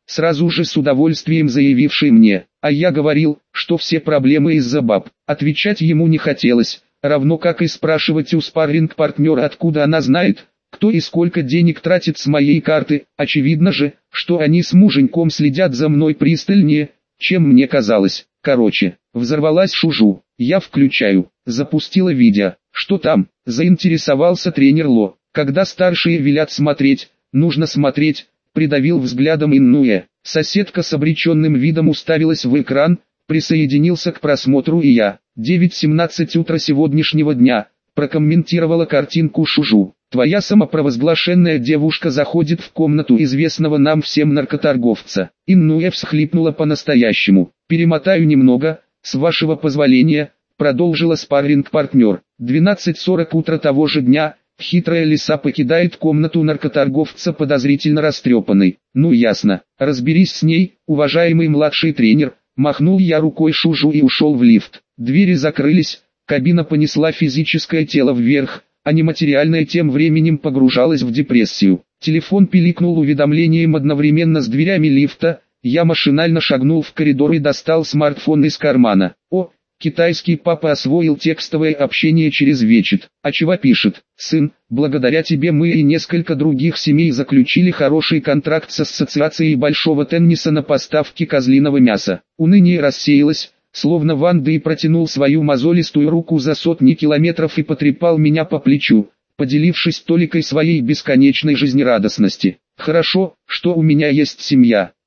сразу же с удовольствием заявивший мне, а я говорил, что все проблемы из-за баб. Отвечать ему не хотелось, равно как и спрашивать у спарринг-партнера, откуда она знает, кто и сколько денег тратит с моей карты. Очевидно же, что они с муженьком следят за мной пристальнее, чем мне казалось. Короче, взорвалась Шужу. Я включаю, запустила видео. Что там? Заинтересовался тренер Ло. Когда старшие велят смотреть, нужно смотреть, придавил взглядом Иннуэ. Соседка с обреченным видом уставилась в экран, присоединился к просмотру и я. девять семнадцать утра сегодняшнего дня, прокомментировала картинку Шужу. Твоя самопровозглашенная девушка заходит в комнату известного нам всем наркоторговца. Иннуэ всхлипнула по-настоящему. Перемотаю немного, с вашего позволения, продолжила спарринг-партнер. двенадцать сорок утра того же дня, хитрая лиса покидает комнату наркоторговца подозрительно растрепанной. Ну ясно, разберись с ней, уважаемый младший тренер. Махнул я рукой Шужу и ушел в лифт. Двери закрылись, кабина понесла физическое тело вверх, а нематериальное тем временем погружалось в депрессию. Телефон пиликнул уведомлением одновременно с дверями лифта. Я машинально шагнул в коридор и достал смартфон из кармана. О, китайский папа освоил текстовое общение через WeChat. А чего пишет? Сын, благодаря тебе мы и несколько других семей заключили хороший контракт с Ассоциацией Большого Тенниса на поставки козлиного мяса. Уныние рассеялось, словно Ван Дэй протянул свою мозолистую руку за сотни километров и потрепал меня по плечу, поделившись толикой своей бесконечной жизнерадостности. Хорошо, что у меня есть семья.